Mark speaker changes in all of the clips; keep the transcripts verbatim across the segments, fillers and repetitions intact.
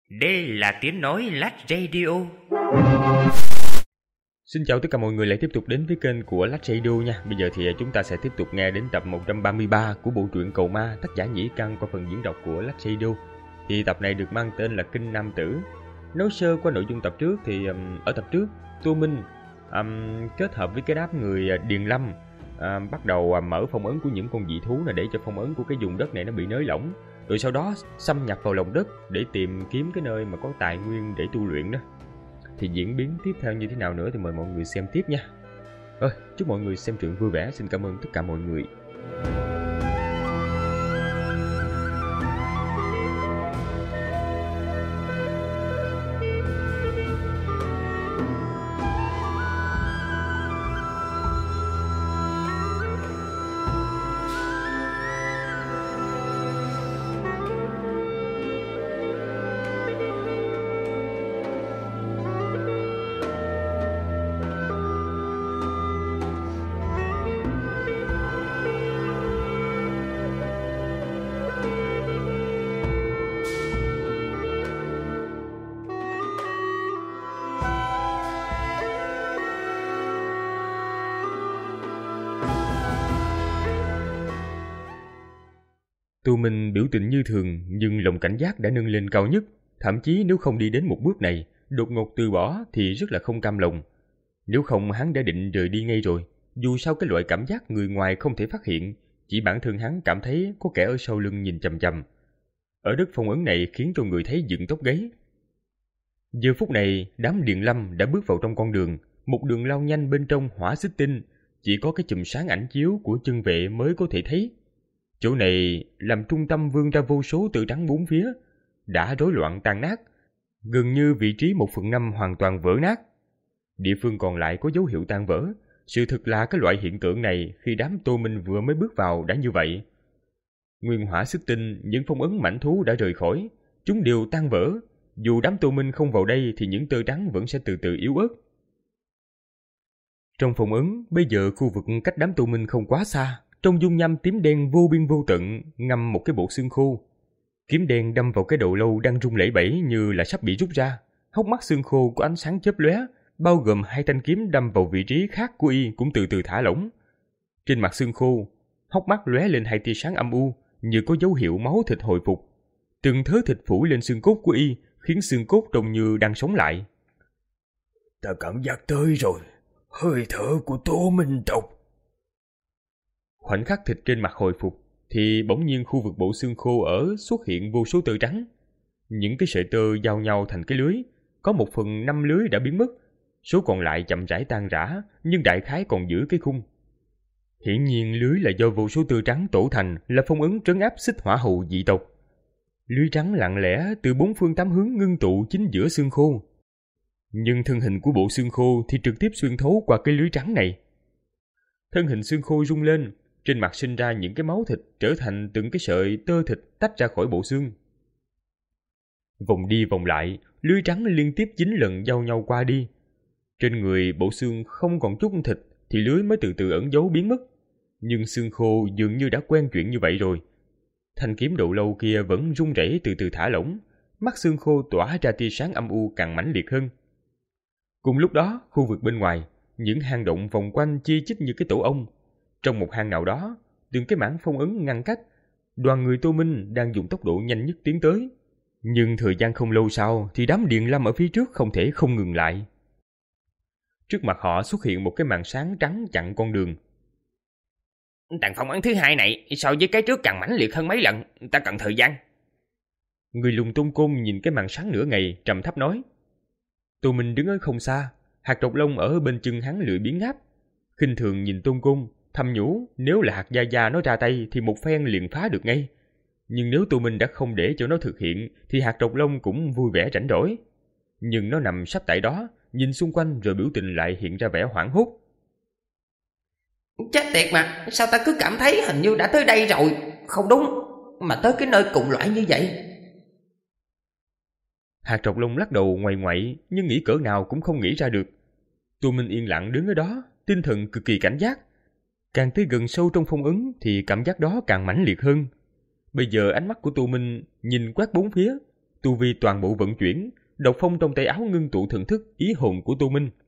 Speaker 1: Đây là tiếng nói Lách Radio.
Speaker 2: Xin chào tất cả mọi người lại tiếp tục đến với kênh của Lách Radio nha. Bây giờ thì chúng ta sẽ tiếp tục nghe đến tập một trăm ba mươi ba của bộ truyện Cầu Ma, tác giả Nhĩ Căn qua phần diễn đọc của Lách Radio. Thì tập này được mang tên là Kinh Nam Tử. Nói sơ qua nội dung tập trước thì um, ở tập trước Tô Minh um, kết hợp với cái đám người Điền Lâm um, bắt đầu um, mở phong ấn của những con dị thú này để cho phong ấn của cái vùng đất này nó bị nới lỏng. Rồi sau đó xâm nhập vào lòng đất để tìm kiếm cái nơi mà có tài nguyên để tu luyện đó. Thì diễn biến tiếp theo như thế nào nữa thì mời mọi người xem tiếp nha. Rồi, chúc mọi người xem truyện vui vẻ. Xin cảm ơn tất cả mọi người. Tô Minh biểu tình như thường, nhưng lòng cảnh giác đã nâng lên cao nhất. Thậm chí nếu không đi đến một bước này, đột ngột từ bỏ thì rất là không cam lòng. Nếu không hắn đã định rời đi ngay rồi. Dù sao cái loại cảm giác người ngoài không thể phát hiện, chỉ bản thân hắn cảm thấy có kẻ ở sau lưng nhìn chằm chằm. Ở đất phong ấn này khiến cho người thấy dựng tóc gáy. Giờ phút này, đám Điền Lâm đã bước vào trong con đường, một đường lao nhanh bên trong hỏa xích tinh, chỉ có cái chùm sáng ảnh chiếu của chân vệ mới có thể thấy. Chỗ này làm trung tâm vươn ra vô số tự trắng bốn phía, đã rối loạn tan nát, gần như vị trí một phần năm hoàn toàn vỡ nát. Địa phương còn lại có dấu hiệu tan vỡ. Sự thực là cái loại hiện tượng này khi đám Tô Minh vừa mới bước vào đã như vậy. Nguyên hỏa xích tinh, những phong ấn mãnh thú đã rời khỏi, chúng đều tan vỡ. Dù đám Tô Minh không vào đây thì những tơ trắng vẫn sẽ từ từ yếu ớt. Trong phong ấn, bây giờ khu vực cách đám Tô Minh không quá xa. Trong dung nham tím đen vô biên vô tận ngâm một cái bộ xương khô. Kiếm đen đâm vào cái đầu lâu đang rung lẩy bẩy như là sắp bị rút ra. Hốc mắt xương khô có ánh sáng chớp lóe, bao gồm hai thanh kiếm đâm vào vị trí khác của y cũng từ từ thả lỏng. Trên mặt xương khô, hốc mắt lóe lên hai tia sáng âm u, như có dấu hiệu máu thịt hồi phục. Từng thớ thịt phủ lên xương cốt của y, khiến xương cốt trông như đang sống lại.
Speaker 3: Ta cảm giác tới rồi, hơi thở của Tô Minh tộc.
Speaker 2: Khoảnh khắc thịt trên mặt hồi phục, thì bỗng nhiên khu vực bộ xương khô ở xuất hiện vô số tơ trắng. Những cái sợi tơ giao nhau thành cái lưới, có một phần năm lưới đã biến mất, số còn lại chậm rãi tan rã, nhưng đại khái còn giữ cái khung. Hiển nhiên lưới là do vô số tơ trắng tổ thành, là phong ấn trấn áp xích hỏa hầu dị tộc. Lưới trắng lặng lẽ từ bốn phương tám hướng ngưng tụ chính giữa xương khô. Nhưng thân hình của bộ xương khô thì trực tiếp xuyên thấu qua cái lưới trắng này. Thân hình xương khô rung lên, trên mặt sinh ra những cái máu thịt trở thành từng cái sợi tơ thịt tách ra khỏi bộ xương. Vòng đi vòng lại, lưới trắng liên tiếp chín lần giao nhau qua đi. Trên người bộ xương không còn chút thịt thì lưới mới từ từ ẩn giấu biến mất. Nhưng xương khô dường như đã quen chuyện như vậy rồi. Thanh kiếm đầu lâu kia vẫn rung rẩy từ từ thả lỏng, mắt xương khô tỏa ra tia sáng âm u càng mãnh liệt hơn. Cùng lúc đó, khu vực bên ngoài, những hang động vòng quanh chi chít như cái tổ ong. Trong một hang nào đó, từng cái mảng phong ấn ngăn cách, đoàn người Tô Minh đang dùng tốc độ nhanh nhất tiến tới. Nhưng thời gian không lâu sau thì đám Điền Lâm ở phía trước không thể không ngừng lại. Trước mặt họ xuất hiện một cái màn sáng trắng chặn con đường.
Speaker 1: Tầng phong ấn thứ hai này so với cái trước càng mãnh liệt hơn mấy lần, ta cần thời gian.
Speaker 2: Người lùng Tôn Côn nhìn cái màn sáng nửa ngày, trầm thấp nói. Tô Minh đứng ở không xa, hạt trọc lông ở bên chân hắn lười biến ngáp, khinh thường nhìn Tôn Côn, thầm nhủ nếu là hạt gia gia nó ra tay thì một phen liền phá được ngay. Nhưng nếu Tô Minh đã không để cho nó thực hiện thì hạt trọc lông cũng vui vẻ rảnh rỗi. Nhưng nó nằm sắp tại đó, nhìn xung quanh rồi biểu tình lại hiện ra vẻ hoảng hốt.
Speaker 4: Chết tiệt mà, sao ta cứ cảm thấy hình như đã tới đây rồi. Không đúng, mà tới cái nơi cùng loại như vậy.
Speaker 2: Hạt trọc lông lắc đầu ngoại ngoại, nhưng nghĩ cỡ nào cũng không nghĩ ra được. Tô Minh yên lặng đứng ở đó, tinh thần cực kỳ cảnh giác. Càng tới gần sâu trong phong ấn thì cảm giác đó càng mãnh liệt hơn. Bây giờ ánh mắt của Tô Minh nhìn quét bốn phía, tu vi toàn bộ vận chuyển, độc phong trong tay áo ngưng tụ thần thức ý hồn của Tô Minh.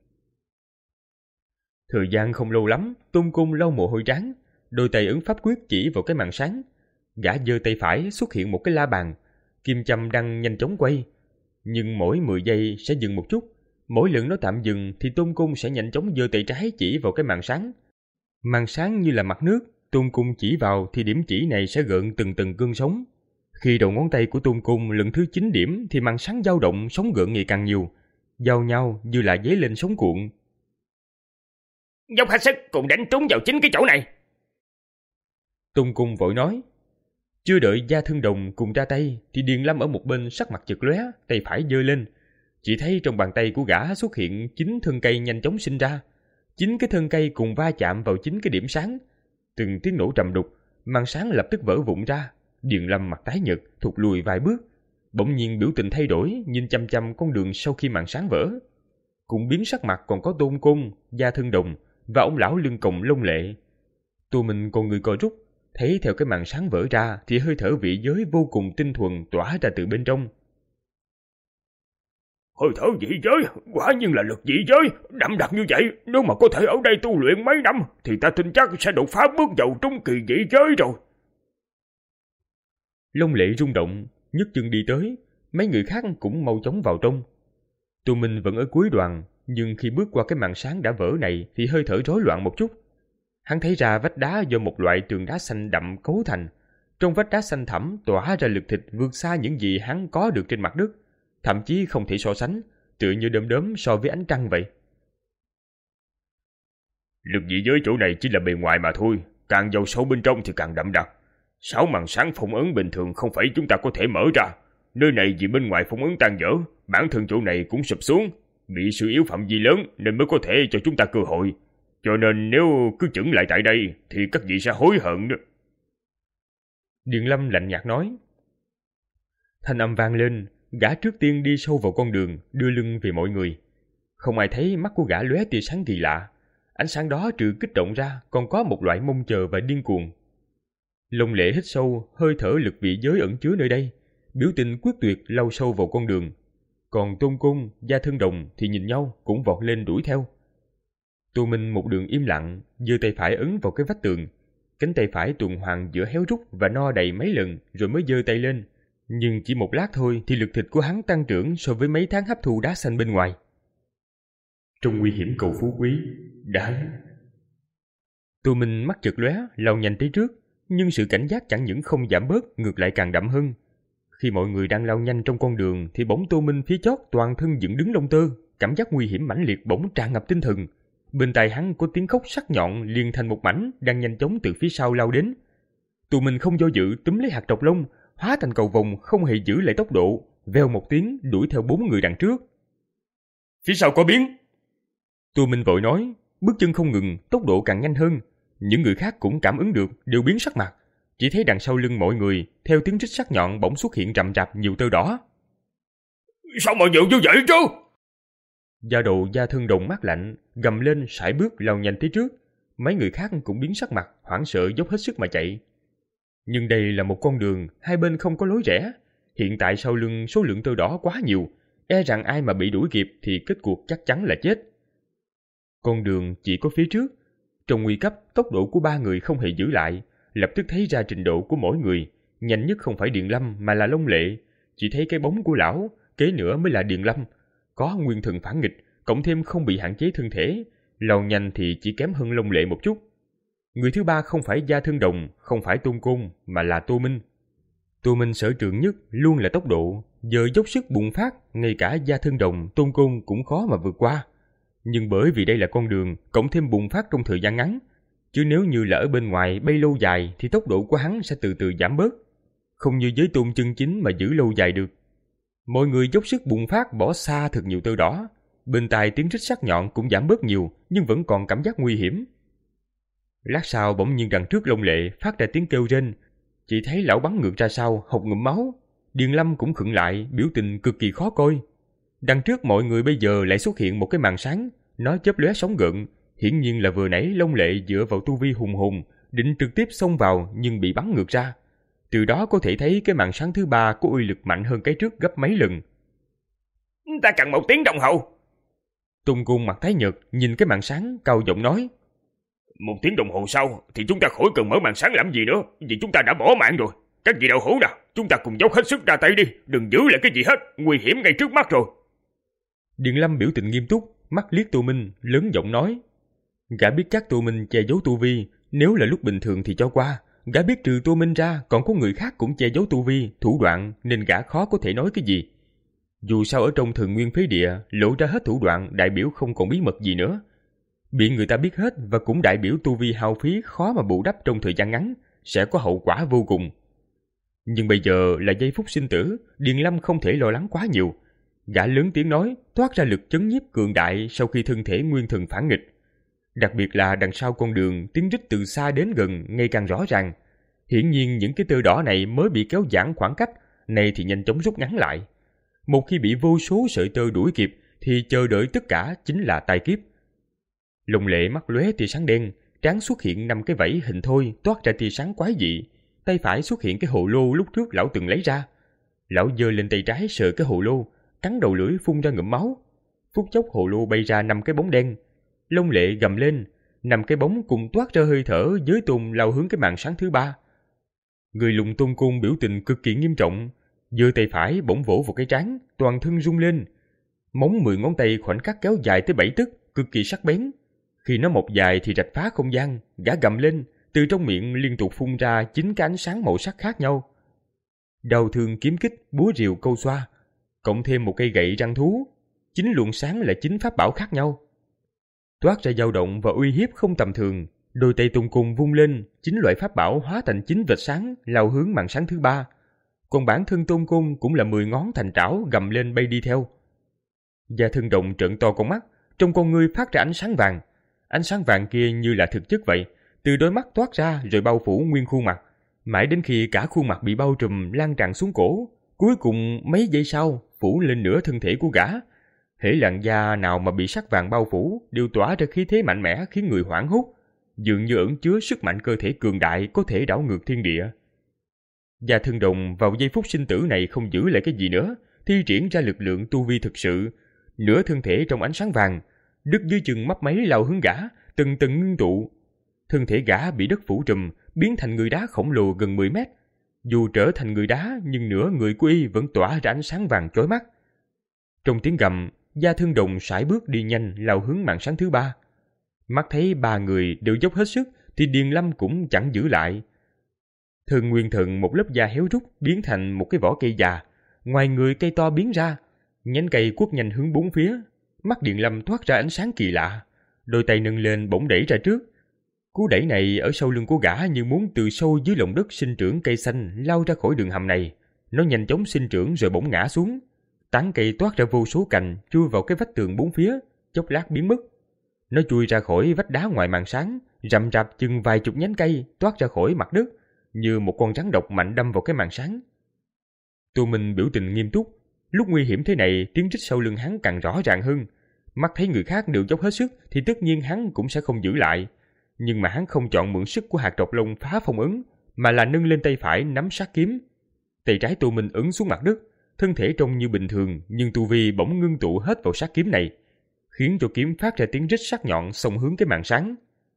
Speaker 2: Thời gian không lâu lắm, Tôn Cung lau mồ hôi trán, đôi tay ấn pháp quyết chỉ vào cái màn sáng. Gã giơ tay phải xuất hiện một cái la bàn, kim châm đang nhanh chóng quay, nhưng mỗi mười giây sẽ dừng một chút. Mỗi lần nó tạm dừng thì Tôn Cung sẽ nhanh chóng giơ tay trái chỉ vào cái màn sáng. Màn sáng như là mặt nước, Tôn Cung chỉ vào thì điểm chỉ này sẽ gợn từng từng cơn sóng. Khi đầu ngón tay của Tôn Cung lần thứ chín điểm thì màn sáng dao động, sóng gợn ngày càng nhiều, giao nhau như là dấy lên sóng cuộn.
Speaker 1: Dốc hết sức cùng đánh trúng vào chính cái chỗ này.
Speaker 2: Tôn Cung vội nói. Chưa đợi Gia Thương Đồng cùng ra tay thì Điền Lâm ở một bên sắc mặt chợt lóe, tay phải giơ lên. Chỉ thấy trong bàn tay của gã xuất hiện chín thân cây nhanh chóng sinh ra. Chín cái thân cây cùng va chạm vào chín cái điểm sáng. Từng tiếng nổ trầm đục, màn sáng lập tức vỡ vụn ra. Điền Lâm mặt tái nhợt, thụt lùi vài bước. Bỗng nhiên biểu tình thay đổi, nhìn chăm chăm con đường sau khi màn sáng vỡ. Cũng biến sắc mặt còn có Tôn Cung, Gia Thương Đồng và ông lão lưng còng Long Lệ. Tô Minh con người co rút, thấy theo cái màn sáng vỡ ra thì hơi thở vị giới vô cùng tinh thuần tỏa ra từ bên trong.
Speaker 3: Hơi thở dị giới, quả nhiên là lực dị giới, đậm đặc như vậy. Nếu mà có thể ở đây tu luyện mấy năm thì ta tin chắc sẽ đột phá bước vào trung kỳ dị giới rồi.
Speaker 2: Long Lệ rung động, nhấc chân đi tới, mấy người khác cũng mau chóng vào trong. Tô Minh vẫn ở cuối đoàn, nhưng khi bước qua cái màn sáng đã vỡ này thì hơi thở rối loạn một chút. Hắn thấy ra vách đá do một loại tường đá xanh đậm cấu thành. Trong vách đá xanh thẳm tỏa ra lực thịt vượt xa những gì hắn có được trên mặt đất, thậm chí không thể so sánh, tựa như đom đóm so với ánh trăng vậy.
Speaker 3: Lực dị giới chỗ này chỉ là bề ngoài mà thôi, càng vào sâu bên trong thì càng đậm đặc. Sáu màn sáng phong ấn bình thường không phải chúng ta có thể mở ra. Nơi này vì bên ngoài phong ấn tan vỡ, bản thân chỗ này cũng sụp xuống, bị suy yếu phạm vi lớn nên mới có thể cho chúng ta cơ hội. Cho nên nếu cứ chững lại tại đây thì các vị sẽ hối hận đó.
Speaker 2: Điền Lâm lạnh nhạt nói. Thanh âm vang lên, gã trước tiên đi sâu vào con đường, đưa lưng về mọi người. Không ai thấy mắt của gã lóe tia sáng kỳ lạ. Ánh sáng đó trừ kích động ra còn có một loại mong chờ và điên cuồng. Long Lệ hít sâu, hơi thở lực vị giới ẩn chứa nơi đây, biểu tình quyết tuyệt lao sâu vào con đường. Còn Tôn Cung, Gia Thương Đồng thì nhìn nhau cũng vọt lên đuổi theo. Tô Minh một đường im lặng, giơ tay phải ấn vào cái vách tường. Cánh tay phải tuần hoàn giữa héo rút và no đầy mấy lần rồi mới giơ tay lên. Nhưng chỉ một lát thôi thì lực thịt của hắn tăng trưởng so với mấy tháng hấp thu đá xanh bên ngoài. Trong nguy hiểm cầu phú quý, đáng. Tô Minh mắt chợt lóe, lao nhanh tới trước, nhưng sự cảnh giác chẳng những không giảm bớt, ngược lại càng đậm hơn. Khi mọi người đang lao nhanh trong con đường thì bỗng Tô Minh phía chót toàn thân dựng đứng lông tơ, cảm giác nguy hiểm mãnh liệt bỗng tràn ngập tinh thần. Bên tai hắn có tiếng khóc sắc nhọn liền thành một mảnh đang nhanh chóng từ phía sau lao đến. Tô Minh không do dự túm lấy hạt độc lông, hóa thành cầu vồng không hề giữ lại tốc độ, vèo một tiếng đuổi theo bốn người đằng trước. Phía sau có biến. Tô Minh vội nói, bước chân không ngừng, tốc độ càng nhanh hơn. Những người khác cũng cảm ứng được, đều biến sắc mặt. Chỉ thấy đằng sau lưng mọi người, theo tiếng rít sắc nhọn bỗng xuất hiện rậm rạp nhiều tơ đỏ.
Speaker 3: Sao mà nhiều như vậy chứ?
Speaker 2: Da đầu Gia Thương Đồng mát lạnh, gầm lên sải bước lao nhanh tới trước. Mấy người khác cũng biến sắc mặt, hoảng sợ dốc hết sức mà chạy. Nhưng đây là một con đường, hai bên không có lối rẽ. Hiện tại sau lưng số lượng tơ đỏ quá nhiều, e rằng ai mà bị đuổi kịp thì kết cuộc chắc chắn là chết. Con đường chỉ có phía trước. Trong nguy cấp, tốc độ của ba người không hề giữ lại, lập tức thấy ra trình độ của mỗi người. Nhanh nhất không phải Điền Lâm mà là Long Lệ. Chỉ thấy cái bóng của lão, kế nữa mới là Điền Lâm. Có nguyên thần phản nghịch, cộng thêm không bị hạn chế thân thể, lao nhanh thì chỉ kém hơn Long Lệ một chút. Người thứ ba không phải Gia Thương Đồng, không phải Tôn Cung, mà là Tô Minh. Tô Minh sở trường nhất luôn là tốc độ, giờ dốc sức bùng phát, ngay cả Gia Thương Đồng, Tôn Cung cũng khó mà vượt qua. Nhưng bởi vì đây là con đường, cộng thêm bùng phát trong thời gian ngắn, chứ nếu như là ở bên ngoài bay lâu dài thì tốc độ của hắn sẽ từ từ giảm bớt, không như với Tôn chân chính mà giữ lâu dài được. Mọi người dốc sức bùng phát bỏ xa thật nhiều tơ đỏ, bên tai tiếng rít sắc nhọn cũng giảm bớt nhiều, nhưng vẫn còn cảm giác nguy hiểm. Lát sau bỗng nhiên đằng trước Long Lệ phát ra tiếng kêu rên, chỉ thấy lão bắn ngược ra sau, hộc ngụm máu. Điền Lâm cũng khựng lại, biểu tình cực kỳ khó coi. Đằng trước mọi người bây giờ lại xuất hiện một cái màn sáng, nó chớp lóe sóng gợn, hiển nhiên là vừa nãy Long Lệ dựa vào tu vi hùng hùng định trực tiếp xông vào nhưng bị bắn ngược ra. Từ đó có thể thấy cái màn sáng thứ ba có uy lực mạnh hơn cái trước gấp mấy lần.
Speaker 3: Ta cần một tiếng đồng hồ.
Speaker 2: Tung Cung mặt tái nhợt nhìn cái màn sáng, cao giọng nói.
Speaker 3: Một tiếng đồng hồ sau thì chúng ta khỏi cần mở màn sáng làm gì nữa, vì chúng ta đã bỏ mạng rồi. Các vị đạo hữu nào, chúng ta cùng dốc hết sức ra tay đi, đừng giữ lại cái gì hết, nguy hiểm ngay trước mắt rồi.
Speaker 2: Điền Lâm biểu tình nghiêm túc, mắt liếc Tô Minh, lớn giọng nói. Gã biết chắc Tô Minh che giấu tu vi, nếu là lúc bình thường thì cho qua. Gã biết trừ Tô Minh ra còn có người khác cũng che giấu tu vi, thủ đoạn, nên gã khó có thể nói cái gì. Dù sao ở trong Thần Nguyên Phế Địa lộ ra hết thủ đoạn, đại biểu không còn bí mật gì nữa. Bị người ta biết hết và cũng đại biểu tu vi hao phí khó mà bù đắp trong thời gian ngắn, sẽ có hậu quả vô cùng. Nhưng bây giờ là giây phút sinh tử, Điền Lâm không thể lo lắng quá nhiều. Gã lớn tiếng nói, toát ra lực chấn nhiếp cường đại sau khi thân thể nguyên thần phản nghịch. Đặc biệt là đằng sau con đường, tiếng rít từ xa đến gần ngày càng rõ ràng. Hiển nhiên những cái tơ đỏ này mới bị kéo giãn khoảng cách, này thì nhanh chóng rút ngắn lại. Một khi bị vô số sợi tơ đuổi kịp, thì chờ đợi tất cả chính là tai kiếp. Lồng Lệ mắt lóe tia sáng đen, trán xuất hiện năm cái vảy hình thoi toát ra tia sáng quái dị. Tay phải xuất hiện cái hồ lô lúc trước lão từng lấy ra. Lão giơ lên tay trái sờ cái hồ lô, cắn đầu lưỡi phun ra ngụm máu. Phút chốc hồ lô bay ra năm cái bóng đen. Lông Lệ gầm lên, năm cái bóng cùng toát ra hơi thở giới tôn lao hướng cái màn sáng thứ ba. Người lùng Tôn Côn biểu tình cực kỳ nghiêm trọng, giơ tay phải bỗng vỗ vào cái trán, toàn thân rung lên. Móng mười ngón tay khoảnh khắc kéo dài tới bảy tấc, cực kỳ sắc bén. Khi nó một dài thì rạch phá không gian, gã gầm lên, từ trong miệng liên tục phun ra chín cái ánh sáng màu sắc khác nhau. Đao thương kiếm kích, búa rìu câu xoa, cộng thêm một cây gậy răng thú, chín luồng sáng là chín pháp bảo khác nhau. Toát ra dao động và uy hiếp không tầm thường, đôi tay Tôn Côn vung lên, chín loại pháp bảo hóa thành chín vệt sáng lao hướng màn sáng thứ ba. Còn bản thân Tôn Côn cũng là mười ngón thành trảo gầm lên bay đi theo. Gia Thân Đồng trợn to con mắt, trong con ngươi phát ra ánh sáng vàng. Ánh sáng vàng kia như là thực chất vậy, từ đôi mắt toát ra rồi bao phủ nguyên khuôn mặt, mãi đến khi cả khuôn mặt bị bao trùm lan tràn xuống cổ, cuối cùng mấy giây sau phủ lên nửa thân thể của gã. Hễ làn da nào mà bị sắc vàng bao phủ đều tỏa ra khí thế mạnh mẽ khiến người hoảng hốt, dường như ẩn chứa sức mạnh cơ thể cường đại có thể đảo ngược thiên địa. Gia Thân Đồng vào giây phút sinh tử này không giữ lại cái gì nữa, thi triển ra lực lượng tu vi thực sự, nửa thân thể trong ánh sáng vàng, đứt dưới chân mấp máy lao hướng gã, từng từng ngưng tụ. Thân thể gã bị đất phủ trùm, biến thành người đá khổng lồ gần mười mét. Dù trở thành người đá, nhưng nửa người của y vẫn tỏa ra ánh sáng vàng chói mắt. Trong tiếng gầm, Gia Thân Đồng sải bước đi nhanh lao hướng màn sáng thứ ba. Mắt thấy ba người đều dốc hết sức, thì Điền Lâm cũng chẳng giữ lại. Thần Nguyên Thần một lớp da héo rút biến thành một cái vỏ cây già, ngoài người cây to biến ra, nhánh cây quất nhanh hướng bốn phía. Mắt Điền Lâm thoát ra ánh sáng kỳ lạ, đôi tay nâng lên bỗng đẩy ra trước. Cú đẩy này ở sau lưng của gã như muốn từ sâu dưới lòng đất sinh trưởng cây xanh lao ra khỏi đường hầm này. Nó nhanh chóng sinh trưởng rồi bỗng ngã xuống. Tán cây toát ra vô số cành chui vào cái vách tường bốn phía, chốc lát biến mất. Nó chui ra khỏi vách đá ngoài màn sáng, rậm rạp chừng vài chục nhánh cây toát ra khỏi mặt đất, như một con rắn độc mạnh đâm vào cái màn sáng. Tô Minh biểu tình nghiêm túc. Lúc nguy hiểm thế này, tiếng rít sau lưng hắn càng rõ ràng hơn. Mắt thấy người khác đều dốc hết sức thì tất nhiên hắn cũng sẽ không giữ lại. Nhưng mà hắn không chọn mượn sức của hạt độc long phá phong ấn, mà là nâng lên tay phải nắm sát kiếm. Tay trái Tô Minh ấn xuống mặt đất, thân thể trông như bình thường nhưng tu vi bỗng ngưng tụ hết vào sát kiếm này, khiến cho kiếm phát ra tiếng rít sắc nhọn xông hướng cái màn sáng.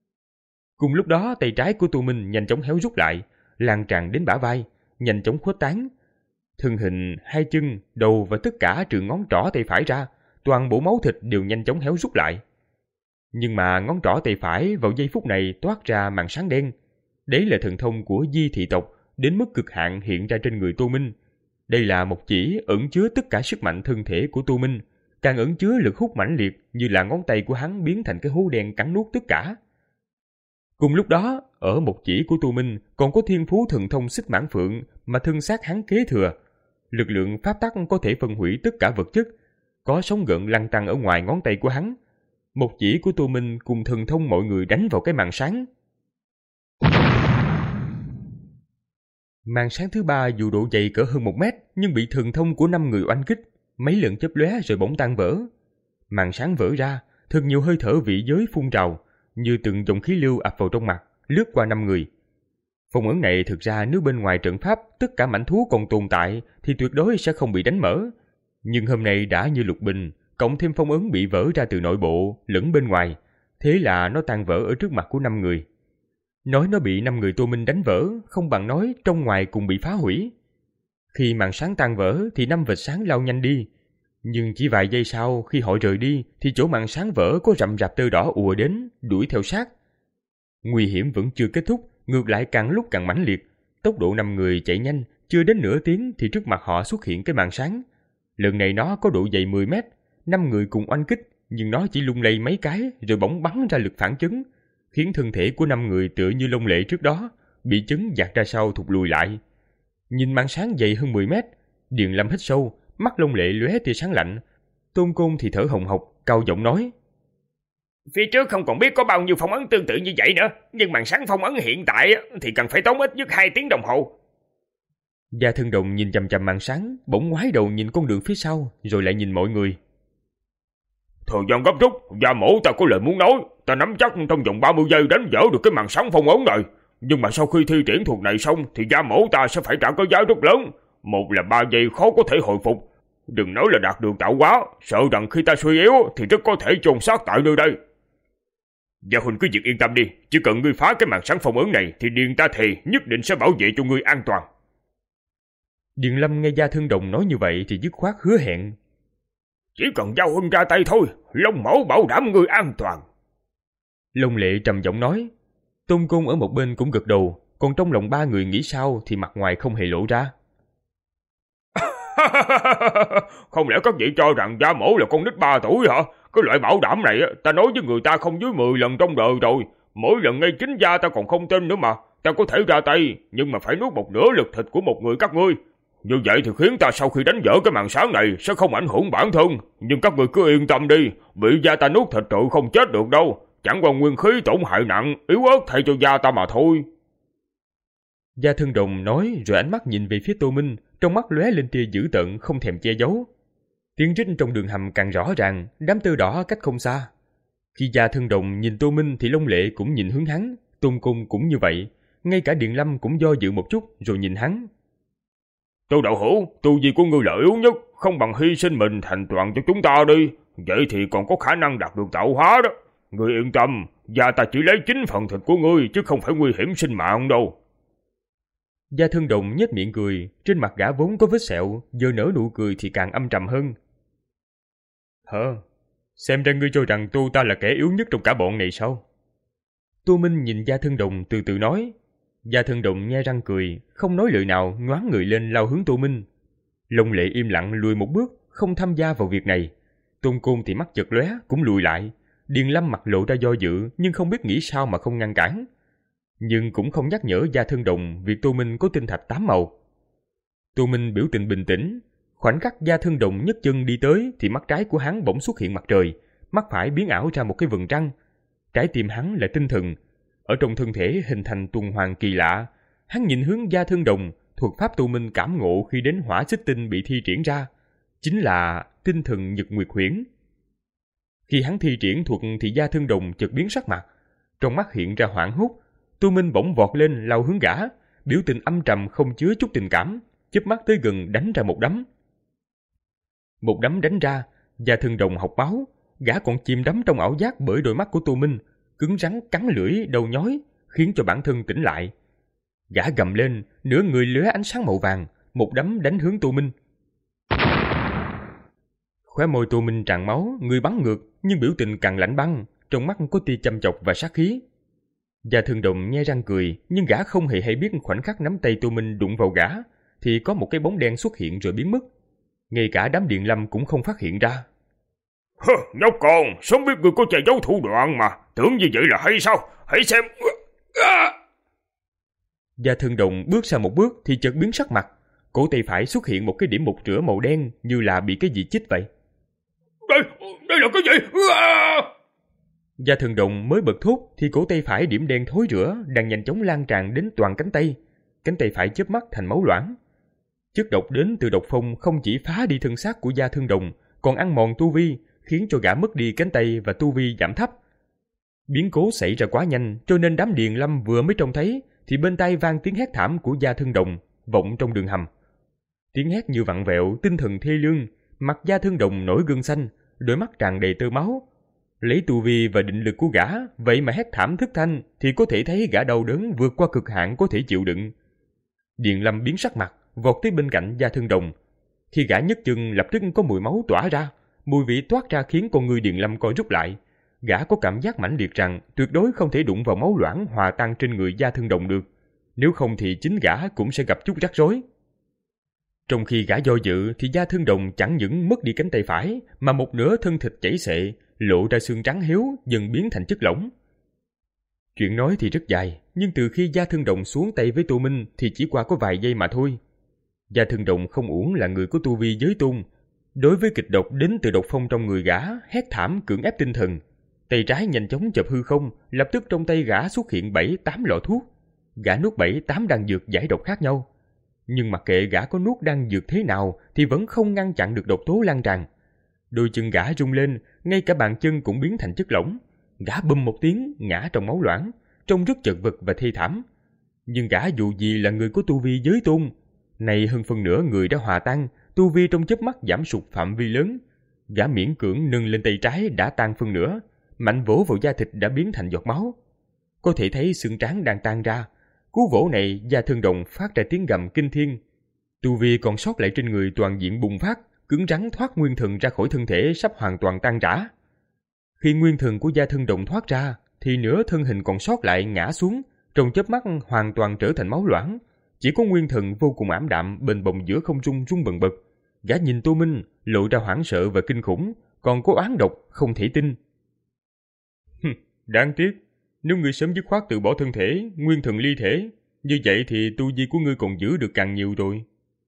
Speaker 2: Cùng lúc đó, tay trái của Tô Minh nhanh chóng héo rút lại, lan tràn đến bả vai, nhanh chóng khuếch tán. Thân hình, hai chân, đầu và tất cả trừ ngón trỏ tay phải ra, toàn bộ máu thịt đều nhanh chóng héo rút lại. Nhưng mà ngón trỏ tay phải vào giây phút này toát ra màn sáng đen. Đấy là thần thông của Di thị tộc đến mức cực hạn hiện ra trên người Tô Minh. Đây là một chỉ ẩn chứa tất cả sức mạnh thân thể của Tô Minh, càng ẩn chứa lực hút mãnh liệt như là ngón tay của hắn biến thành cái hố đen cắn nuốt tất cả. Cùng lúc đó, ở một chỉ của Tô Minh còn có thiên phú thần thông xích mãn phượng mà thân xác hắn kế thừa. Lực lượng pháp tắc có thể phân hủy tất cả vật chất, có sóng gợn lăn tăn ở ngoài ngón tay của hắn. Một chỉ của Tô Minh cùng thần thông mọi người đánh vào cái màn sáng. Màn sáng thứ ba dù độ dày cỡ hơn một mét nhưng bị thần thông của năm người oanh kích, mấy lần chớp lóe rồi bỗng tan vỡ. Màn sáng vỡ ra, thật nhiều hơi thở vị giới phun trào, như từng dòng khí lưu ập vào trong mặt, lướt qua năm người. Phong ấn này thực ra nếu bên ngoài trận pháp tất cả mãnh thú còn tồn tại thì tuyệt đối sẽ không bị đánh mở. Nhưng hôm nay đã như lục bình, cộng thêm phong ấn bị vỡ ra từ nội bộ lẫn bên ngoài, thế là nó tan vỡ ở trước mặt của năm người. Nói nó bị năm người Tô Minh đánh vỡ không bằng nói trong ngoài cùng bị phá hủy. Khi màn sáng tan vỡ thì năm vệt sáng lao nhanh đi, nhưng chỉ vài giây sau khi họ rời đi thì chỗ màn sáng vỡ có rậm rạp tơ đỏ ùa đến đuổi theo sát. Nguy hiểm vẫn chưa kết thúc, ngược lại càng lúc càng mãnh liệt. Tốc độ năm người chạy nhanh, chưa đến nửa tiếng thì trước mặt họ xuất hiện cái màn sáng. Lần này nó có độ dày mười mét, năm người cùng oanh kích, nhưng nó chỉ lung lay mấy cái rồi bỗng bắn ra lực phản chấn, khiến thân thể của năm người tựa như Long Lệ trước đó, bị chấn dạt ra sau thụt lùi lại. Nhìn màn sáng dày hơn mười mét, Điền Lâm hít sâu, mắt Long Lệ lóe tia sáng lạnh. Tôn Côn thì thở hồng hộc, cao giọng nói:
Speaker 3: Phía trước không còn biết có bao nhiêu phong ấn tương tự như vậy nữa, nhưng màn sáng phong ấn hiện tại thì cần phải tốn ít nhất hai tiếng đồng hồ.
Speaker 2: Gia Thân Đồng nhìn chằm chằm màn sáng, bỗng ngoái đầu nhìn con đường phía sau, rồi lại nhìn mọi người.
Speaker 3: Thời gian gấp rút, Gia Mổ ta có lời muốn nói. Ta nắm chắc trong vòng ba mươi giây đánh vỡ được cái màn sáng phong ấn này. Nhưng mà sau khi thi triển thuật này xong thì Gia Mổ ta sẽ phải trả cái giá rất lớn. Một là ba giây khó có thể hồi phục. Đừng nói là đạt được tạo hóa, sợ rằng khi ta suy yếu thì rất có thể chôn xác tại nơi đây. Gia Huynh cứ việc yên tâm đi, chỉ cần ngươi phá cái màn sáng phong ấn này thì Điền ta thề nhất định sẽ bảo vệ cho ngươi an toàn.
Speaker 2: Điền Lâm nghe Gia Thân Đồng nói như vậy thì dứt khoát hứa hẹn.
Speaker 3: Chỉ cần Gia Huynh ra tay thôi, Long Mẫu bảo đảm ngươi an toàn.
Speaker 2: Long Lệ trầm giọng nói. Tôn Côn ở một bên cũng gật đầu, còn trong lòng ba người nghĩ sao thì mặt ngoài không hề lộ ra.
Speaker 3: Không lẽ các vị cho rằng Gia Mổ là con nít ba tuổi hả? Cái loại bảo đảm này ta nói với người ta không dưới mười lần trong đời rồi. Mỗi lần ngay chính gia ta còn không tin nữa mà. Ta có thể ra tay, nhưng mà phải nuốt một nửa lực thịt của một người các ngươi. Như vậy thì khiến ta sau khi đánh vỡ cái màn sáng này sẽ không ảnh hưởng bản thân. Nhưng các người cứ yên tâm đi, bị gia ta nuốt thịt rồi không chết được đâu. Chẳng qua nguyên khí tổn hại nặng, yếu ớt thay cho gia ta mà thôi.
Speaker 2: Gia Thân Đồng nói rồi ánh mắt nhìn về phía Tô Minh, trong mắt lóe lên tia dữ tợn không thèm che giấu. Tiếng rít trong đường hầm càng rõ ràng, đám tơ đỏ cách không xa. Khi Gia Thân Đồng nhìn Tô Minh thì Long Lệ cũng nhìn hướng hắn, Tôn Côn cũng như vậy, ngay cả Điền Lâm cũng do dự một chút rồi nhìn hắn.
Speaker 3: Tô đạo hữu, tu vi của ngươi là yếu nhất, không bằng hy sinh mình thành toàn cho chúng ta đi, vậy thì còn có khả năng đạt được tạo hóa đó. Ngươi yên tâm, gia ta chỉ lấy chính phần thịt của ngươi chứ không phải nguy hiểm sinh mạng đâu.
Speaker 2: Gia Thân Đồng nhếch miệng cười, trên mặt gã vốn có vết sẹo, giờ nở nụ cười thì càng âm trầm hơn. Hờ, xem ra ngươi cho rằng tu ta là kẻ yếu nhất trong cả bọn này sao? Tô Minh nhìn Gia Thân Đồng từ từ nói. Gia Thân Đồng nhe răng cười, không nói lời nào, nhoáng người lên lao hướng Tô Minh. Long Lệ im lặng lùi một bước, không tham gia vào việc này. Tôn Côn thì mắt chợt lóe, cũng lùi lại. Điền Lâm mặt lộ ra do dự, nhưng không biết nghĩ sao mà không ngăn cản. Nhưng cũng không nhắc nhở Gia Thân Đồng việc Tô Minh có tinh thạch tám màu. Tô Minh biểu tình bình tĩnh. Khoảnh khắc Gia Thân Đồng nhấc chân đi tới thì mắt trái của hắn bỗng xuất hiện mặt trời, mắt phải biến ảo ra một cái vầng trăng. Trái tim hắn là tinh thần, ở trong thân thể hình thành tuần hoàn kỳ lạ. Hắn nhìn hướng Gia Thân Đồng, thuật pháp Tô Minh cảm ngộ khi đến hỏa xích tinh bị thi triển ra, chính là tinh thần Nhật Nguyệt Huyễn. Khi hắn thi triển thuật thì Gia Thân Đồng chợt biến sắc mặt, trong mắt hiện ra hoảng hốt. Tô Minh bỗng vọt lên lao hướng gã, biểu tình âm trầm không chứa chút tình cảm, chớp mắt tới gần đánh ra một đấm. Một đấm đánh ra, Gia Thân Đồng học báo, gã còn chìm đắm trong ảo giác bởi đôi mắt của Tô Minh, cứng rắn cắn lưỡi đầu nhói, khiến cho bản thân tỉnh lại. Gã gầm lên, nửa người lóe ánh sáng màu vàng, một đấm đánh hướng Tô Minh. Khóe môi Tô Minh tràn máu, người bắn ngược, nhưng biểu tình càng lạnh băng, trong mắt có tia chăm chọc và sát khí. Gia Thân Đồng nhe răng cười, nhưng gã không hề hay biết khoảnh khắc nắm tay Tô Minh đụng vào gã, thì có một cái bóng đen xuất hiện rồi biến mất. Ngay cả đám Điền Lâm cũng không phát hiện ra.
Speaker 3: Hơ, nhóc con, sớm biết ngươi có che giấu thủ đoạn mà, tưởng như vậy là hay sao? Hãy xem. À!
Speaker 2: Gia Thân Đồng bước ra một bước thì chợt biến sắc mặt, cổ tay phải xuất hiện một cái điểm bột rửa màu đen như là bị cái gì chích vậy.
Speaker 3: Đây, đây là cái gì? À!
Speaker 2: Gia Thân Đồng mới bật thốt thì cổ tay phải điểm đen thối rữa đang nhanh chóng lan tràn đến toàn cánh tay. Cánh tay phải chớp mắt thành máu loãng. Chất độc đến từ độc phong không chỉ phá đi thân xác của Gia Thân Đồng, còn ăn mòn tu vi, khiến cho gã mất đi cánh tay và tu vi giảm thấp. Biến cố xảy ra quá nhanh, cho nên đám Điền Lâm vừa mới trông thấy thì bên tai vang tiếng hét thảm của Gia Thân Đồng vọng trong đường hầm. Tiếng hét như vặn vẹo, tinh thần thê lương, mặt Gia Thân Đồng nổi gân xanh, đôi mắt tràn đầy tơ máu. Lấy tu vi và định lực của gã, vậy mà hét thảm thất thanh thì có thể thấy gã đau đớn vượt qua cực hạn có thể chịu đựng. Điền Lâm biến sắc mặt, vọt tới bên cạnh Gia Thân Đồng. Khi gã nhấc chân, lập tức có mùi máu tỏa ra, mùi vị toát ra khiến con người Điền Lâm co rút lại. Gã có cảm giác mãnh liệt rằng tuyệt đối không thể đụng vào máu loãng hòa tan trên người Gia Thân Đồng được, nếu không thì chính gã cũng sẽ gặp chút rắc rối. Trong khi gã do dự thì Gia Thân Đồng chẳng những mất đi cánh tay phải, mà một nửa thân thịt chảy xệ, lộ ra xương trắng héo dần biến thành chất lỏng. Chuyện nói thì rất dài, nhưng từ khi Gia Thân Đồng xuống tay với Tô Minh thì chỉ qua có vài giây mà thôi. Gia Thân Đồng không uổng là người có tu vi giới tôn. Đối với kịch độc đến từ độc phong trong người gã, hét thảm cưỡng ép tinh thần. Tay trái nhanh chóng chộp hư không, lập tức trong tay gã xuất hiện bảy tám lọ thuốc. Gã nuốt bảy tám đan dược giải độc khác nhau. Nhưng mặc kệ gã có nuốt đan dược thế nào thì vẫn không ngăn chặn được độc tố lan tràn. Đôi chân gã rung lên, ngay cả bàn chân cũng biến thành chất lỏng. Gã bùm một tiếng ngã trong máu loãng, trông rất chật vật và thê thảm. Nhưng gã dù gì là người có tu vi giới tôn, này hơn phần nửa người đã hòa tan, tu vi trong chớp mắt giảm sụt phạm vi lớn. Gã miễn cưỡng nâng lên tay trái đã tan phân nửa, mạnh vỗ vào da thịt đã biến thành giọt máu. Có thể thấy xương trán đang tan ra. Cú vỗ này, Gia Thân Đồng phát ra tiếng gầm kinh thiên. Tu vi còn sót lại trên người toàn diện bùng phát, cứng rắn thoát nguyên thần ra khỏi thân thể sắp hoàn toàn tan rã. Khi nguyên thần của Gia Thân Đồng thoát ra, thì nửa thân hình còn sót lại ngã xuống, trong chớp mắt hoàn toàn trở thành máu loãng. Chỉ có nguyên thần vô cùng ảm đạm bềnh bồng giữa không trung rung bần bật. Gã nhìn Tô Minh, lộ ra hoảng sợ và kinh khủng, còn có oán độc không thể tin. Đáng tiếc, nếu ngươi sớm dứt khoát từ bỏ thân thể, nguyên thần ly thể, như vậy thì tu vi của ngươi còn giữ được càng nhiều rồi.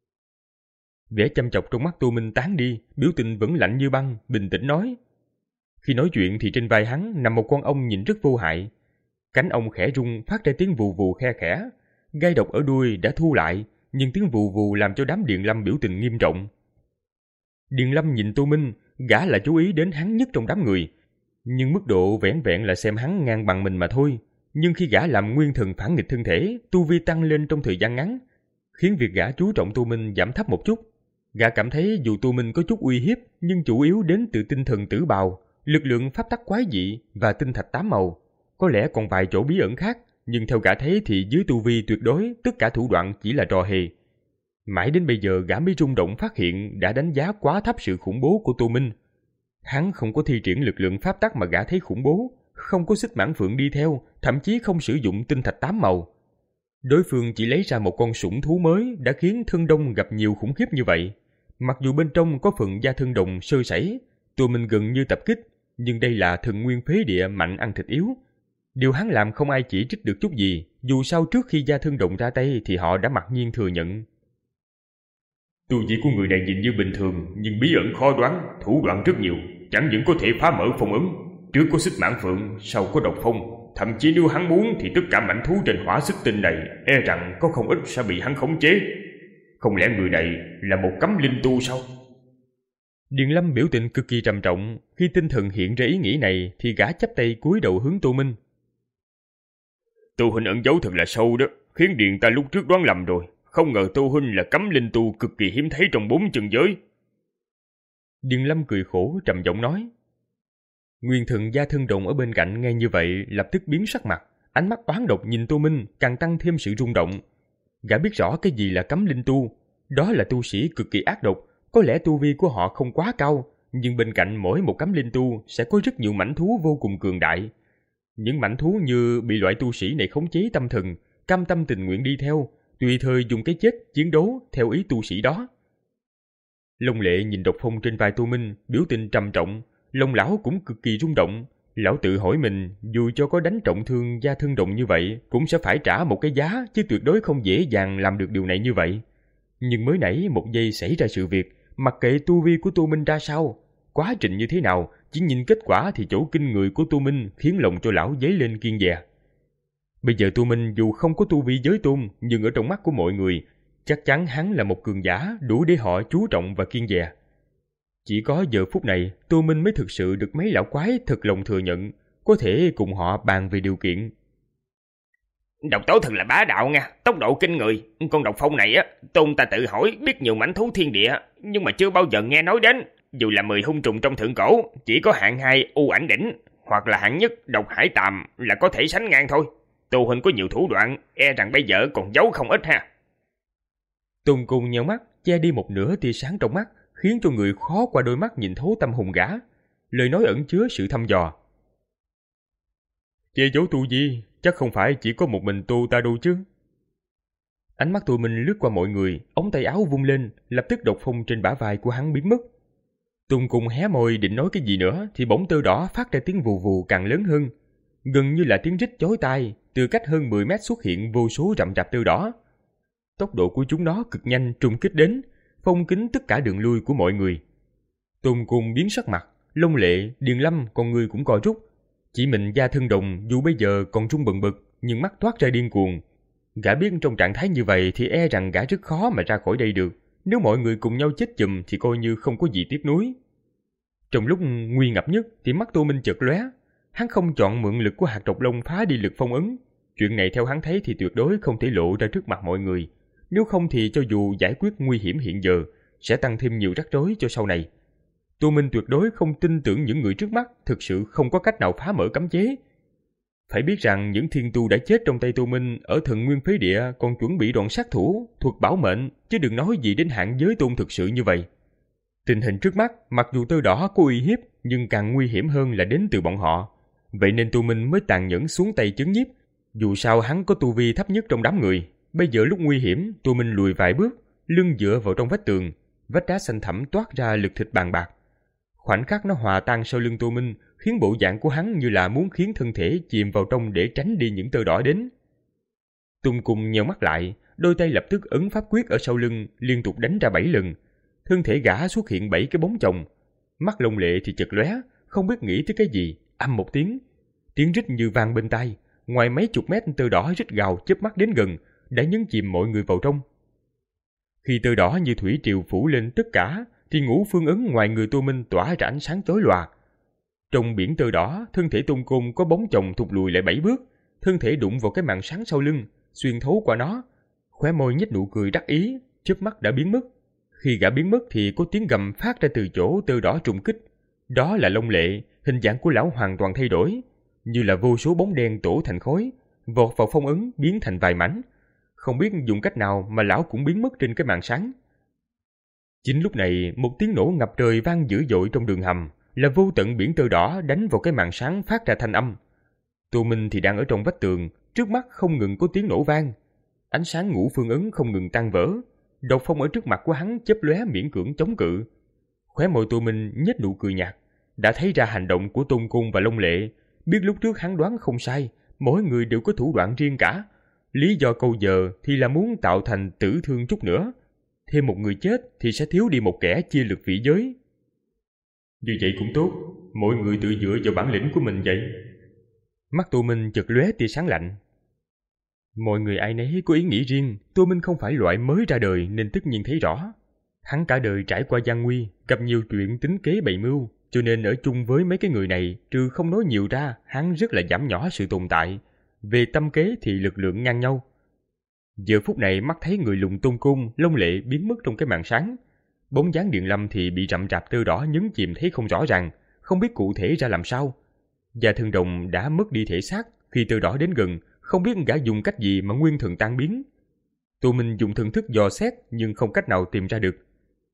Speaker 2: Vẻ chăm chọc trong mắt Tô Minh tán đi, biểu tình vẫn lạnh như băng, bình tĩnh nói. Khi nói chuyện thì trên vai hắn nằm một con ong nhìn rất vô hại. Cánh ong khẽ rung phát ra tiếng vù vù khe khẽ. Gai độc ở đuôi đã thu lại, nhưng tiếng vù vù làm cho đám Điền Lâm biểu tình nghiêm trọng. Điền Lâm nhìn Tô Minh, gã là chú ý đến hắn nhất trong đám người. Nhưng mức độ vẻn vẹn là xem hắn ngang bằng mình mà thôi. Nhưng khi gã làm nguyên thần phản nghịch thân thể, tu vi tăng lên trong thời gian ngắn, khiến việc gã chú trọng Tô Minh giảm thấp một chút. Gã cảm thấy dù Tô Minh có chút uy hiếp, nhưng chủ yếu đến từ tinh thần tử bào, lực lượng pháp tắc quái dị và tinh thạch tám màu. Có lẽ còn vài chỗ bí ẩn khác, nhưng theo gã thấy thì dưới tu vi tuyệt đối, tất cả thủ đoạn chỉ là trò hề. Mãi đến bây giờ gã mới rung động phát hiện đã đánh giá quá thấp sự khủng bố của Tô Minh. Hắn không có thi triển lực lượng pháp tắc mà gã thấy khủng bố, không có xích mãng phượng đi theo, thậm chí không sử dụng tinh thạch tám màu. Đối phương chỉ lấy ra một con sủng thú mới đã khiến Thân Đông gặp nhiều khủng khiếp như vậy. Mặc dù bên trong có phần Gia Thân Đồng sơ sẩy, Tô Minh gần như tập kích, nhưng đây là thần nguyên phế địa mạnh ăn thịt yếu. Điều hắn làm không ai chỉ trích được chút gì, dù sao trước khi Gia Thân Đồng ra tay thì họ đã mặc nhiên thừa nhận.
Speaker 3: Tu vi của người này nhìn như bình thường, nhưng bí ẩn khó đoán, thủ đoạn rất nhiều, chẳng những có thể phá mở phong ấn. Trước có xích mãng phượng, sau có độc phong, thậm chí nếu hắn muốn thì tất cả mảnh thú trên hỏa xích tinh này e rằng có không ít sẽ bị hắn khống chế. Không lẽ người này là một cấm linh tu sao?
Speaker 2: Điền Lâm biểu tình cực kỳ trầm trọng. Khi tinh thần hiện ra ý nghĩ này thì gã chắp tay cúi đầu hướng Tô Minh.
Speaker 3: Tô huynh ẩn giấu thật là sâu đó, khiến Điền ta lúc trước đoán lầm rồi. Không ngờ Tô huynh là cấm linh tu cực kỳ hiếm thấy trong bốn chân giới.
Speaker 2: Điền Lâm cười khổ trầm giọng nói. Nguyên thần Gia Thân Đồng ở bên cạnh nghe như vậy lập tức biến sắc mặt, ánh mắt oán độc nhìn Tô Minh càng tăng thêm sự rung động. Gã biết rõ cái gì là cấm linh tu, đó là tu sĩ cực kỳ ác độc. Có lẽ tu vi của họ không quá cao, nhưng bên cạnh mỗi một cấm linh tu sẽ có rất nhiều mãnh thú vô cùng cường đại. Những mãnh thú như bị loại tu sĩ này khống chế tâm thần, cam tâm tình nguyện đi theo, tùy thời dùng cái chết chiến đấu theo ý tu sĩ đó. Long Lệ nhìn độc phong trên vai Tô Minh, biểu tình trầm trọng, lòng lão cũng cực kỳ rung động. Lão tự hỏi mình, dù cho có đánh trọng thương Gia Thân Đồng như vậy, cũng sẽ phải trả một cái giá, chứ tuyệt đối không dễ dàng làm được điều này như vậy. Nhưng mới nãy một giây xảy ra sự việc, mặc kệ tu vi của Tô Minh ra sao, quá trình như thế nào, chỉ nhìn kết quả thì chỗ kinh người của Tô Minh khiến lòng cho lão dấy lên kiêng dè. Bây giờ Tô Minh dù không có tu vi giới tôn, nhưng ở trong mắt của mọi người, chắc chắn hắn là một cường giả đủ để họ chú trọng và kiêng dè. Chỉ có giờ phút này, Tô Minh mới thực sự được mấy lão quái thật lòng thừa nhận, có thể cùng họ bàn về điều kiện.
Speaker 1: Độc tố thật là bá đạo nha, tốc độ kinh người. Con độc phong này á, Tôn ta tự hỏi biết nhiều mãnh thú thiên địa, nhưng mà chưa bao giờ nghe nói đến. Dù là mười hung trùng trong thượng cổ, chỉ có hạng hai U Ảnh Đỉnh hoặc là hạng nhất Độc Hải Tàm là có thể sánh ngang thôi. Tô huynh có nhiều thủ đoạn, e rằng bây giờ còn giấu không ít ha.
Speaker 2: Tôn Cung nheo mắt, che đi một nửa tia sáng trong mắt, khiến cho người khó qua đôi mắt nhìn thấu tâm hồn gã. Lời nói ẩn chứa sự thăm dò. Che giấu tu gì? Chắc không phải chỉ có một mình tu ta đâu chứ. Ánh mắt Tô Minh lướt qua mọi người, ống tay áo vung lên, lập tức độc phong trên bả vai của hắn biến mất. Tôn Cung hé môi định nói cái gì nữa, thì bỗng tơ đỏ phát ra tiếng vù vù càng lớn hơn, gần như là tiếng rít chói tai. Từ cách hơn mười mét xuất hiện vô số rậm rạp tơ đỏ. Tốc độ của chúng nó cực nhanh trùng kích đến, phong kín tất cả đường lui của mọi người. Tôn Cung biến sắc mặt, Long Lệ, Điền Lâm con người cũng co rút. Chỉ mình Gia Thân Đồng dù bây giờ còn run bần bật, nhưng mắt toát ra điên cuồng. Gã biết trong trạng thái như vậy thì e rằng gã rất khó mà ra khỏi đây được. Nếu mọi người cùng nhau chết chùm thì coi như không có gì tiếc nuối. Trong lúc nguy ngập nhất thì mắt Tô Minh chợt lóe. Hắn không chọn mượn lực của hạt độc long phá đi lực phong ấn. Chuyện này theo hắn thấy thì tuyệt đối không thể lộ ra trước mặt mọi người. Nếu không thì cho dù giải quyết nguy hiểm hiện giờ, sẽ tăng thêm nhiều rắc rối cho sau này. Tô Minh tuyệt đối không tin tưởng những người trước mắt thực sự không có cách nào phá mở cấm chế. Phải biết rằng những thiên tu đã chết trong tay Tô Minh ở Thần Nguyên Phế Địa còn chuẩn bị đoạn sát thủ, thuật bảo mệnh, chứ đừng nói gì đến hạng giới tôn thực sự như vậy. Tình hình trước mắt, mặc dù tơ đỏ có uy hiếp, nhưng càng nguy hiểm hơn là đến từ bọn họ. Vậy nên Tô Minh mới tàn nhẫn xuống tay chấn nhiếp. Dù sao hắn có tu vi thấp nhất trong đám người. Bây giờ lúc nguy hiểm, Tô Minh lùi vài bước, lưng dựa vào trong vách tường. Vách đá xanh thẳm toát ra lực thịt bàn bạc. Khoảnh khắc nó hòa tan sau lưng Tô Minh, khiến bộ dạng của hắn như là muốn khiến thân thể chìm vào trong để tránh đi những tơ đỏ đến. Tôn Cung nheo mắt lại, đôi tay lập tức ấn pháp quyết ở sau lưng, liên tục đánh ra bảy lần. Thân thể gã xuất hiện bảy cái bóng chồng. Mắt Long Lệ thì chật lóe, không biết nghĩ tới cái gì, âm một tiếng. Tiếng rít như vang bên tai, ngoài mấy chục mét tơ đỏ rít gào chớp mắt đến gần, đã nhấn chìm mọi người vào trong. Khi tơ đỏ như thủy triều phủ lên tất cả, thì ngũ phương ấn ngoài người Tô Minh tỏa ra ánh sáng chói lòa. Trong biển tơ đỏ, thân thể Tôn Côn có bóng chồng thụt lùi lại bảy bước, thân thể đụng vào cái màn sáng sau lưng, xuyên thấu qua nó. Khóe môi nhếch nụ cười đắc ý, chớp mắt đã biến mất. Khi gã biến mất thì có tiếng gầm phát ra từ chỗ tơ đỏ trùng kích. Đó là Long Lệ, hình dạng của lão hoàn toàn thay đổi, như là vô số bóng đen tổ thành khối, vọt vào phong ấn biến thành vài mảnh. Không biết dùng cách nào mà lão cũng biến mất trên cái màn sáng. Chính lúc này, một tiếng nổ ngập trời vang dữ dội trong đường hầm, là vô tận biển tơ đỏ đánh vào cái màn sáng phát ra thanh âm. Tô Minh thì đang ở trong vách tường, trước mắt không ngừng có tiếng nổ vang. Ánh sáng ngũ phương ấn không ngừng tan vỡ, độc phong ở trước mặt của hắn chớp lóe miễn cưỡng chống cự. Khóe môi Tô Minh nhếch nụ cười nhạt, đã thấy ra hành động của Tôn Cung và Long Lệ, biết lúc trước hắn đoán không sai, mỗi người đều có thủ đoạn riêng cả. Lý do câu giờ thì là muốn tạo thành tử thương chút nữa. Thêm một người chết thì sẽ thiếu đi một kẻ chia lực vị giới. Như vậy cũng tốt, mỗi người tự dựa vào bản lĩnh của mình vậy. Mắt Tô Minh chợt lóe tia sáng lạnh. Mọi người ai nấy có ý nghĩ riêng, Tô Minh không phải loại mới ra đời nên tất nhiên thấy rõ. Hắn cả đời trải qua gian nguy, gặp nhiều chuyện tính kế bày mưu, cho nên ở chung với mấy cái người này, trừ không nói nhiều ra, hắn rất là giảm nhỏ sự tồn tại. Về tâm kế thì lực lượng ngang nhau. Giờ phút này mắt thấy người lùng Tôn Côn, Long Lệ biến mất trong cái màn sáng. Bóng dáng Điền Lâm thì bị rậm rạp tơ đỏ nhấn chìm thấy không rõ ràng, không biết cụ thể ra làm sao. Gia Thân Đồng đã mất đi thể xác, khi tơ đỏ đến gần, không biết gã dùng cách gì mà nguyên thần tan biến. Tô Minh dùng thần thức dò xét nhưng không cách nào tìm ra được.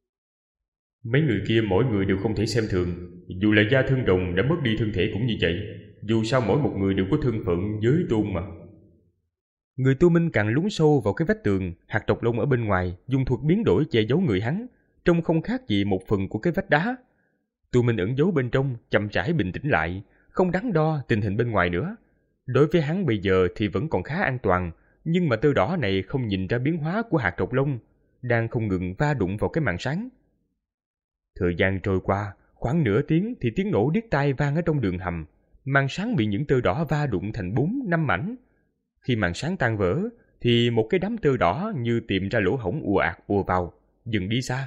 Speaker 2: Mấy người kia mỗi người đều không thể xem thường, dù là Gia Thân Đồng đã mất đi thân thể cũng như vậy, dù sao mỗi một người đều có thân phận giới tôn mà. Người Tô Minh càng lún sâu vào cái vách tường, hạt độc long ở bên ngoài dùng thuật biến đổi che giấu người hắn, trông không khác gì một phần của cái vách đá. Tô Minh ẩn giấu bên trong, chậm rãi bình tĩnh lại, không đắn đo tình hình bên ngoài nữa. Đối với hắn bây giờ thì vẫn còn khá an toàn, nhưng mà tơ đỏ này không nhìn ra biến hóa của hạt độc long, đang không ngừng va đụng vào cái màn sáng. Thời gian trôi qua, khoảng nửa tiếng thì tiếng nổ điếc tai vang ở trong đường hầm, màn sáng bị những tơ đỏ va đụng thành bốn năm mảnh. Khi màn sáng tan vỡ, thì một cái đám tơ đỏ như tìm ra lỗ hổng ùa ạt ùa vào, dừng đi xa.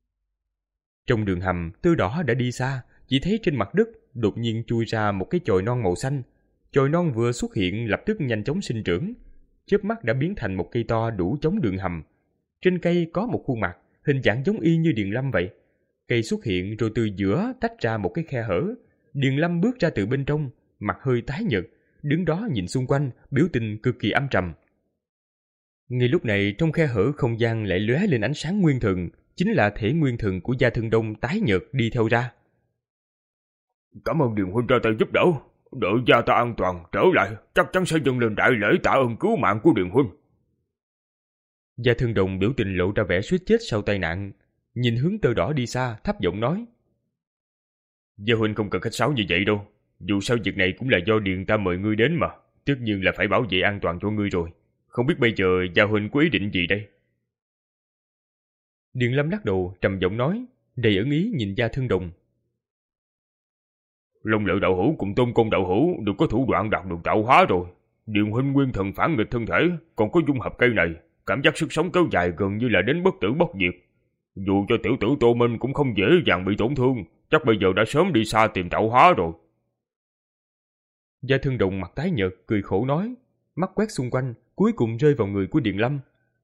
Speaker 2: Trong đường hầm, tơ đỏ đã đi xa, chỉ thấy trên mặt đất đột nhiên chui ra một cái chồi non màu xanh. Chồi non vừa xuất hiện lập tức nhanh chóng sinh trưởng, chớp mắt đã biến thành một cây to đủ chống đường hầm. Trên cây có một khuôn mặt, hình dạng giống y như Điền Lâm vậy. Cây xuất hiện rồi từ giữa tách ra một cái khe hở. Điền Lâm bước ra từ bên trong, mặt hơi tái nhợt, đứng đó nhìn xung quanh, biểu tình cực kỳ âm trầm. Ngay lúc này trong khe hở không gian lại lóe lên ánh sáng nguyên thần, chính là thể nguyên thần của Gia Thân Đông tái nhợt đi theo ra.
Speaker 3: Cảm ơn Điền huynh ra tay giúp đỡ, đợi gia ta an toàn trở lại, chắc chắn sẽ dâng lên đại lễ tạ ơn cứu mạng của Điền huynh.
Speaker 2: Gia Thân Đồng biểu tình lộ ra vẻ suýt chết sau tai nạn, nhìn hướng Tơ Đỏ đi xa, thấp giọng nói:
Speaker 3: Gia huynh không cần khách sáo như vậy đâu, dù sao việc này cũng là do Điền ta mời ngươi đến mà, tất nhiên là phải bảo vệ an toàn cho ngươi rồi. Không biết bây giờ Gia huynh có ý định gì đây?
Speaker 2: Điền Lâm lắc đầu trầm giọng nói, đầy ẩn ý nhìn Gia Thân Đồng.
Speaker 3: Long Lợi đạo hữu cùng Tôn Công đạo hữu đều có thủ đoạn đạt được tạo hóa rồi. Điền huynh nguyên thần phản nghịch thân thể, còn có dung hợp cây này, cảm giác sức sống kéo dài gần như là đến bất tử bất diệt. Dù cho tiểu tử Tô Minh cũng không dễ dàng bị tổn thương, chắc bây giờ đã sớm đi xa tìm tạo hóa rồi.
Speaker 2: Gia Thân Đồng mặt tái nhợt cười khổ nói, mắt quét xung quanh, cuối cùng rơi vào người của Điền Lâm.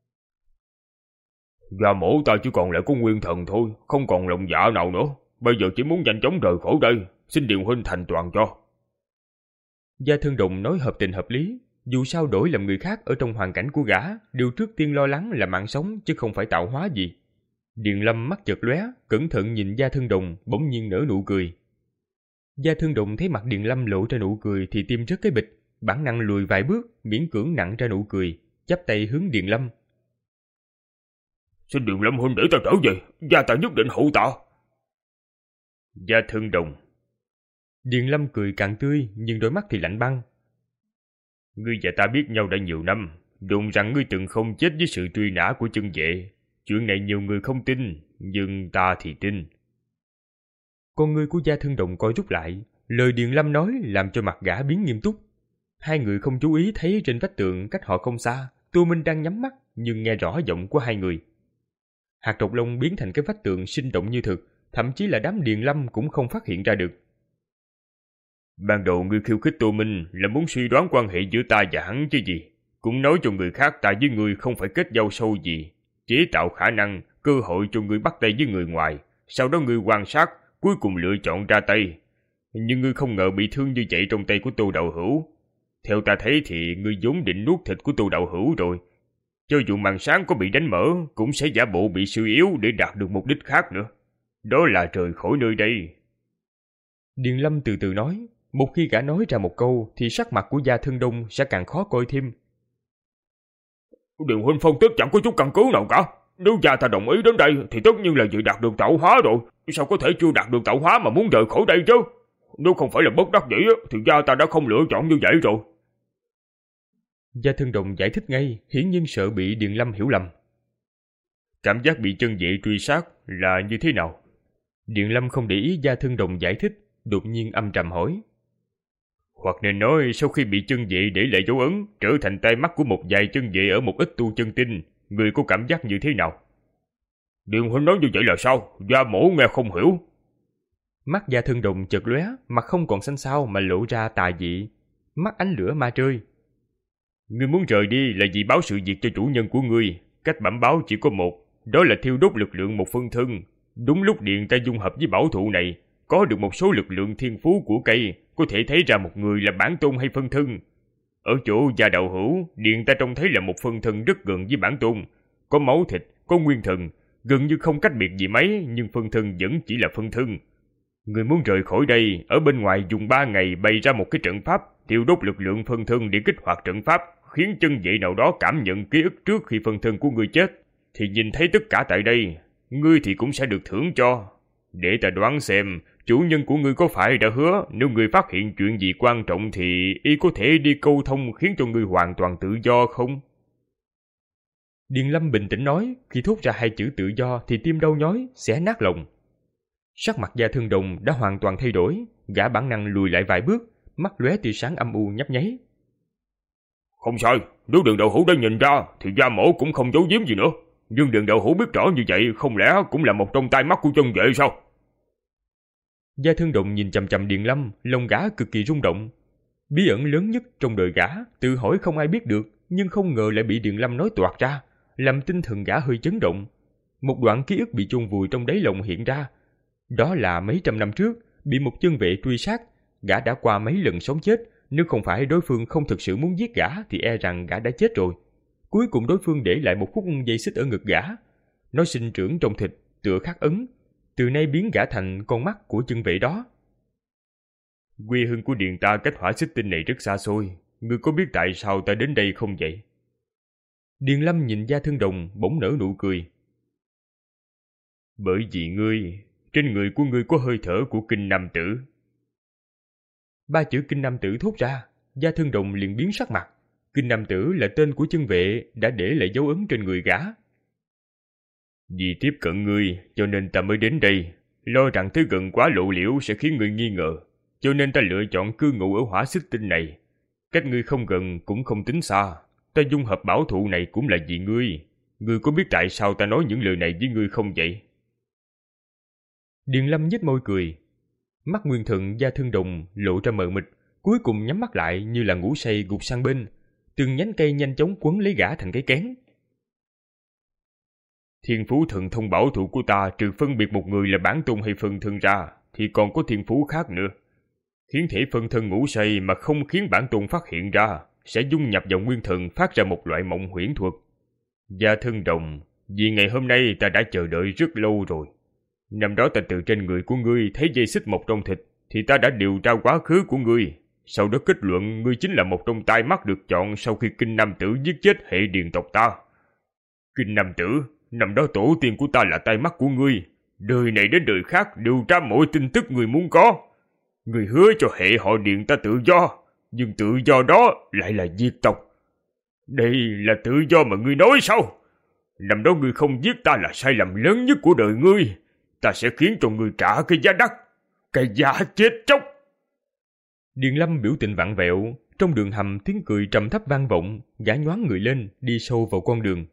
Speaker 3: Gia mổ ta chỉ còn lại có nguyên thần thôi, không còn lòng dạ nào nữa. Bây giờ chỉ muốn nhanh chóng rời khỏi đây, xin Điền huynh thành toàn cho.
Speaker 2: Gia Thân Đồng nói hợp tình hợp lý, dù sao đổi làm người khác ở trong hoàn cảnh của gã, điều trước tiên lo lắng là mạng sống chứ không phải tạo hóa gì. Điền Lâm mắt chợt lóe, cẩn thận nhìn Gia Thân Đồng, bỗng nhiên nở nụ cười. Gia Thân Đồng thấy mặt Điền Lâm lộ ra nụ cười thì tim rất cái bịch, bản năng lùi vài bước, miễn cưỡng nặn ra nụ cười, chắp tay hướng Điền Lâm.
Speaker 3: Xin Điền Lâm huynh để ta trở về, gia ta nhất định hậu tạ.
Speaker 2: Gia Thân Đồng. Điền Lâm cười càng tươi, nhưng đôi mắt thì lạnh băng.
Speaker 3: Ngươi và ta biết nhau đã nhiều năm, đồn rằng ngươi từng không chết với sự truy nã của chân vệ. Chuyện này nhiều người không tin, nhưng ta thì tin.
Speaker 2: Con ngươi của Gia Thân Đồng coi rút lại, lời Điền Lâm nói làm cho mặt gã biến nghiêm túc. Hai người không chú ý thấy trên vách tường cách họ không xa, Tô Minh đang nhắm mắt nhưng nghe rõ giọng của hai người. Hạt Độc Long biến thành cái vách tường sinh động như thực, thậm chí là đám Điền Lâm cũng không phát hiện ra được.
Speaker 3: Ban đầu ngươi khiêu khích Tô Minh là muốn suy đoán quan hệ giữa ta và hắn chứ gì. Cũng nói cho người khác ta với ngươi không phải kết giao sâu gì, chế tạo khả năng, cơ hội cho ngươi bắt tay với người ngoài. Sau đó ngươi quan sát, cuối cùng lựa chọn ra tay. Nhưng ngươi không ngờ bị thương như vậy trong tay của Tô đạo hữu. Theo ta thấy thì ngươi vốn định nuốt thịt của Tô đạo hữu rồi. Cho dù màn sáng có bị đánh mở, cũng sẽ giả bộ bị suy yếu để đạt được mục đích khác nữa. Đó là rời khỏi nơi đây.
Speaker 2: Điền Lâm từ từ nói, một khi gã nói ra một câu thì sắc mặt của Gia Thân Đông sẽ càng khó coi thêm.
Speaker 3: Điền huynh phân tích chẳng có chút căn cứ nào cả. Nếu gia ta đồng ý đến đây thì tất nhiên là vì đạt được tạo hóa rồi. Sao có thể chưa đạt được tạo hóa mà muốn rời khỏi đây chứ? Nếu không phải là bất đắc dĩ thì gia ta đã không lựa chọn như vậy rồi.
Speaker 2: Gia Thân Đồng giải thích ngay, hiển nhiên sợ bị Điền Lâm hiểu lầm.
Speaker 3: Cảm giác bị chân vệ truy sát là như thế nào?
Speaker 2: Điền Lâm không để ý Gia Thân Đồng giải thích, đột nhiên âm trầm hỏi.
Speaker 3: Hoặc nên nói sau khi bị chân vệ để lại dấu ấn, trở thành tai mắt của một vài chân vệ ở một ít tu chân tinh, người có cảm giác như thế nào? Điền huynh nói như vậy là sao? Gia mổ nghe không hiểu.
Speaker 2: Mắt Gia Thân Đồng chợt lóe, mặt không còn xanh xao mà lộ ra tà dị, mắt ánh lửa ma trơi.
Speaker 3: Ngươi muốn rời đi là vì báo sự việc cho chủ nhân của ngươi. Cách bẩm báo chỉ có một, đó là thiêu đốt lực lượng một phân thân. Đúng lúc điện ta dung hợp với bảo thụ này, có được một số lực lượng thiên phú của cây, có thể thấy ra một người là bản tôn hay phân thân. Ở chỗ Gia đạo hữu, điện ta trông thấy là một phân thân rất gần với bản tôn, có máu thịt, có nguyên thần, gần như không cách biệt gì mấy, nhưng phân thân vẫn chỉ là phân thân. Người muốn rời khỏi đây, ở bên ngoài dùng ba ngày bày ra một cái trận pháp, tiêu đốt lực lượng phân thân để kích hoạt trận pháp, khiến chân vệ nào đó cảm nhận ký ức trước khi phân thân của ngươi chết, thì nhìn thấy tất cả tại đây, ngươi thì cũng sẽ được thưởng cho. Để ta đoán xem, chủ nhân của ngươi có phải đã hứa nếu ngươi phát hiện chuyện gì quan trọng thì y có thể đi câu thông khiến cho ngươi hoàn toàn tự do không?
Speaker 2: Điền Lâm bình tĩnh nói, khi thốt ra hai chữ tự do thì tim đau nhói, xé nát lòng. Sắc mặt Gia Thân Đồng đã hoàn toàn thay đổi, gã bản năng lùi lại vài bước, mắt lóe tia sáng âm u nhấp nháy.
Speaker 3: Không sai, nếu Đường đạo hữu đã nhìn ra thì Gia mổ cũng không giấu giếm gì nữa. Nhưng Đường đạo hữu biết rõ như vậy không lẽ cũng là một trong tai mắt của chân vệ sao?
Speaker 2: Gia Thân Đồng nhìn chằm chằm Điền Lâm, lòng gã cực kỳ rung động. Bí ẩn lớn nhất trong đời gã, tự hỏi không ai biết được, nhưng không ngờ lại bị Điền Lâm nói toạc ra, làm tinh thần gã hơi chấn động. Một đoạn ký ức bị chôn vùi trong đáy lòng hiện ra. Đó là mấy trăm năm trước, bị một chân vệ truy sát, gã đã qua mấy lần sống chết, nếu không phải đối phương không thực sự muốn giết gã thì e rằng gã đã chết rồi. Cuối cùng đối phương để lại một khúc dây xích ở ngực gã. Nó sinh trưởng trong thịt, tựa khắc ấn, từ nay biến gã thành con mắt của chân vệ đó.
Speaker 3: Quê hương của Điền ta cách Hỏa Xích Tinh này rất xa xôi, ngươi có biết tại sao ta đến đây không vậy?
Speaker 2: Điền Lâm nhìn Gia Thân Đồng bỗng nở nụ cười.
Speaker 3: Bởi vì ngươi, trên người của ngươi có hơi thở của Kinh Nam Tử.
Speaker 2: Ba chữ Kinh Nam Tử thốt ra, Gia Thân Đồng liền biến sắc mặt. Kinh Nam Tử là tên của chân vệ đã để lại dấu ấn trên người gã.
Speaker 3: Vì tiếp cận ngươi cho nên ta mới đến đây, lo rằng tới gần quá lộ liễu sẽ khiến ngươi nghi ngờ, cho nên ta lựa chọn cư ngụ ở Hỏa Xích Tinh này. Cách ngươi không gần cũng không tính xa, ta dung hợp bảo thụ này cũng là vì ngươi. Ngươi có biết tại sao ta nói những lời này với ngươi không vậy?
Speaker 2: Điền Lâm nhếch môi cười. Mắt Nguyên Thần Gia Thân Đồng lộ ra mờ mịt, cuối cùng nhắm mắt lại như là ngủ say gục sang bên. Từng nhánh cây nhanh chóng quấn lấy gã thành cái kén.
Speaker 3: Thiên phú thần thông bảo thụ của ta trừ phân biệt một người là bản tôn hay phân thân ra, thì còn có thiên phú khác nữa. Khiến thể phân thân ngủ say mà không khiến bản tôn phát hiện ra, sẽ dung nhập vào nguyên thần phát ra một loại mộng huyễn thuật. Gia Thân Đồng, vì ngày hôm nay ta đã chờ đợi rất lâu rồi. Năm đó ta từ trên người của ngươi thấy dây xích một trong thịt, thì ta đã điều tra quá khứ của ngươi. Sau đó kết luận ngươi chính là một trong tai mắt được chọn sau khi Kinh Nam Tử giết chết hệ Điền tộc ta. Kinh Nam Tử, năm đó tổ tiên của ta là tai mắt của ngươi. Đời này đến đời khác điều tra mọi tin tức ngươi muốn có. Ngươi hứa cho hệ họ Điền ta tự do, nhưng tự do đó lại là diệt tộc. Đây là tự do mà ngươi nói sao? Năm đó ngươi không giết ta là sai lầm lớn nhất của đời ngươi. Ta sẽ khiến cho ngươi trả cái giá đắt, cái giá chết chóc.
Speaker 2: Điền Lâm biểu tình vặn vẹo, trong đường hầm tiếng cười trầm thấp vang vọng, gã nhoáng người lên, đi sâu vào con đường.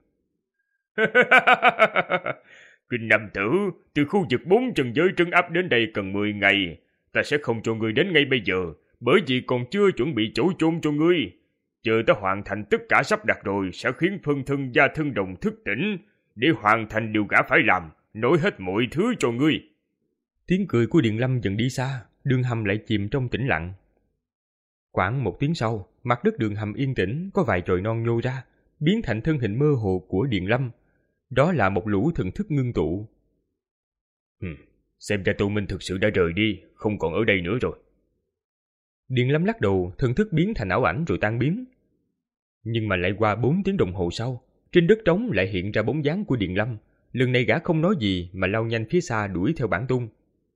Speaker 3: Kinh Nam Tử, từ khu vực bốn chân giới trấn áp đến đây cần mười ngày. Ta sẽ không cho ngươi đến ngay bây giờ, bởi vì còn chưa chuẩn bị chỗ chôn cho ngươi. Chờ ta hoàn thành tất cả sắp đặt rồi, sẽ khiến phân thân Gia Thân Đồng thức tỉnh, để hoàn thành điều gã phải làm, nói hết mọi thứ cho ngươi.
Speaker 2: Tiếng cười của Điền Lâm dần đi xa, đường hầm lại chìm trong tĩnh lặng. Khoảng một tiếng sau, mặt đất đường hầm yên tĩnh, có vài chồi non nhô ra, biến thành thân hình mơ hồ của Điền Lâm. Đó là một lũ thần thức ngưng tụ.
Speaker 3: Ừ, xem ra Tô Minh thực sự đã rời đi, không còn ở đây nữa rồi.
Speaker 2: Điền Lâm lắc đầu, thần thức biến thành ảo ảnh rồi tan biến. Nhưng mà lại qua bốn tiếng đồng hồ sau, trên đất trống lại hiện ra bóng dáng của Điền Lâm. Lần này gã không nói gì mà lao nhanh phía xa đuổi theo bản tôn.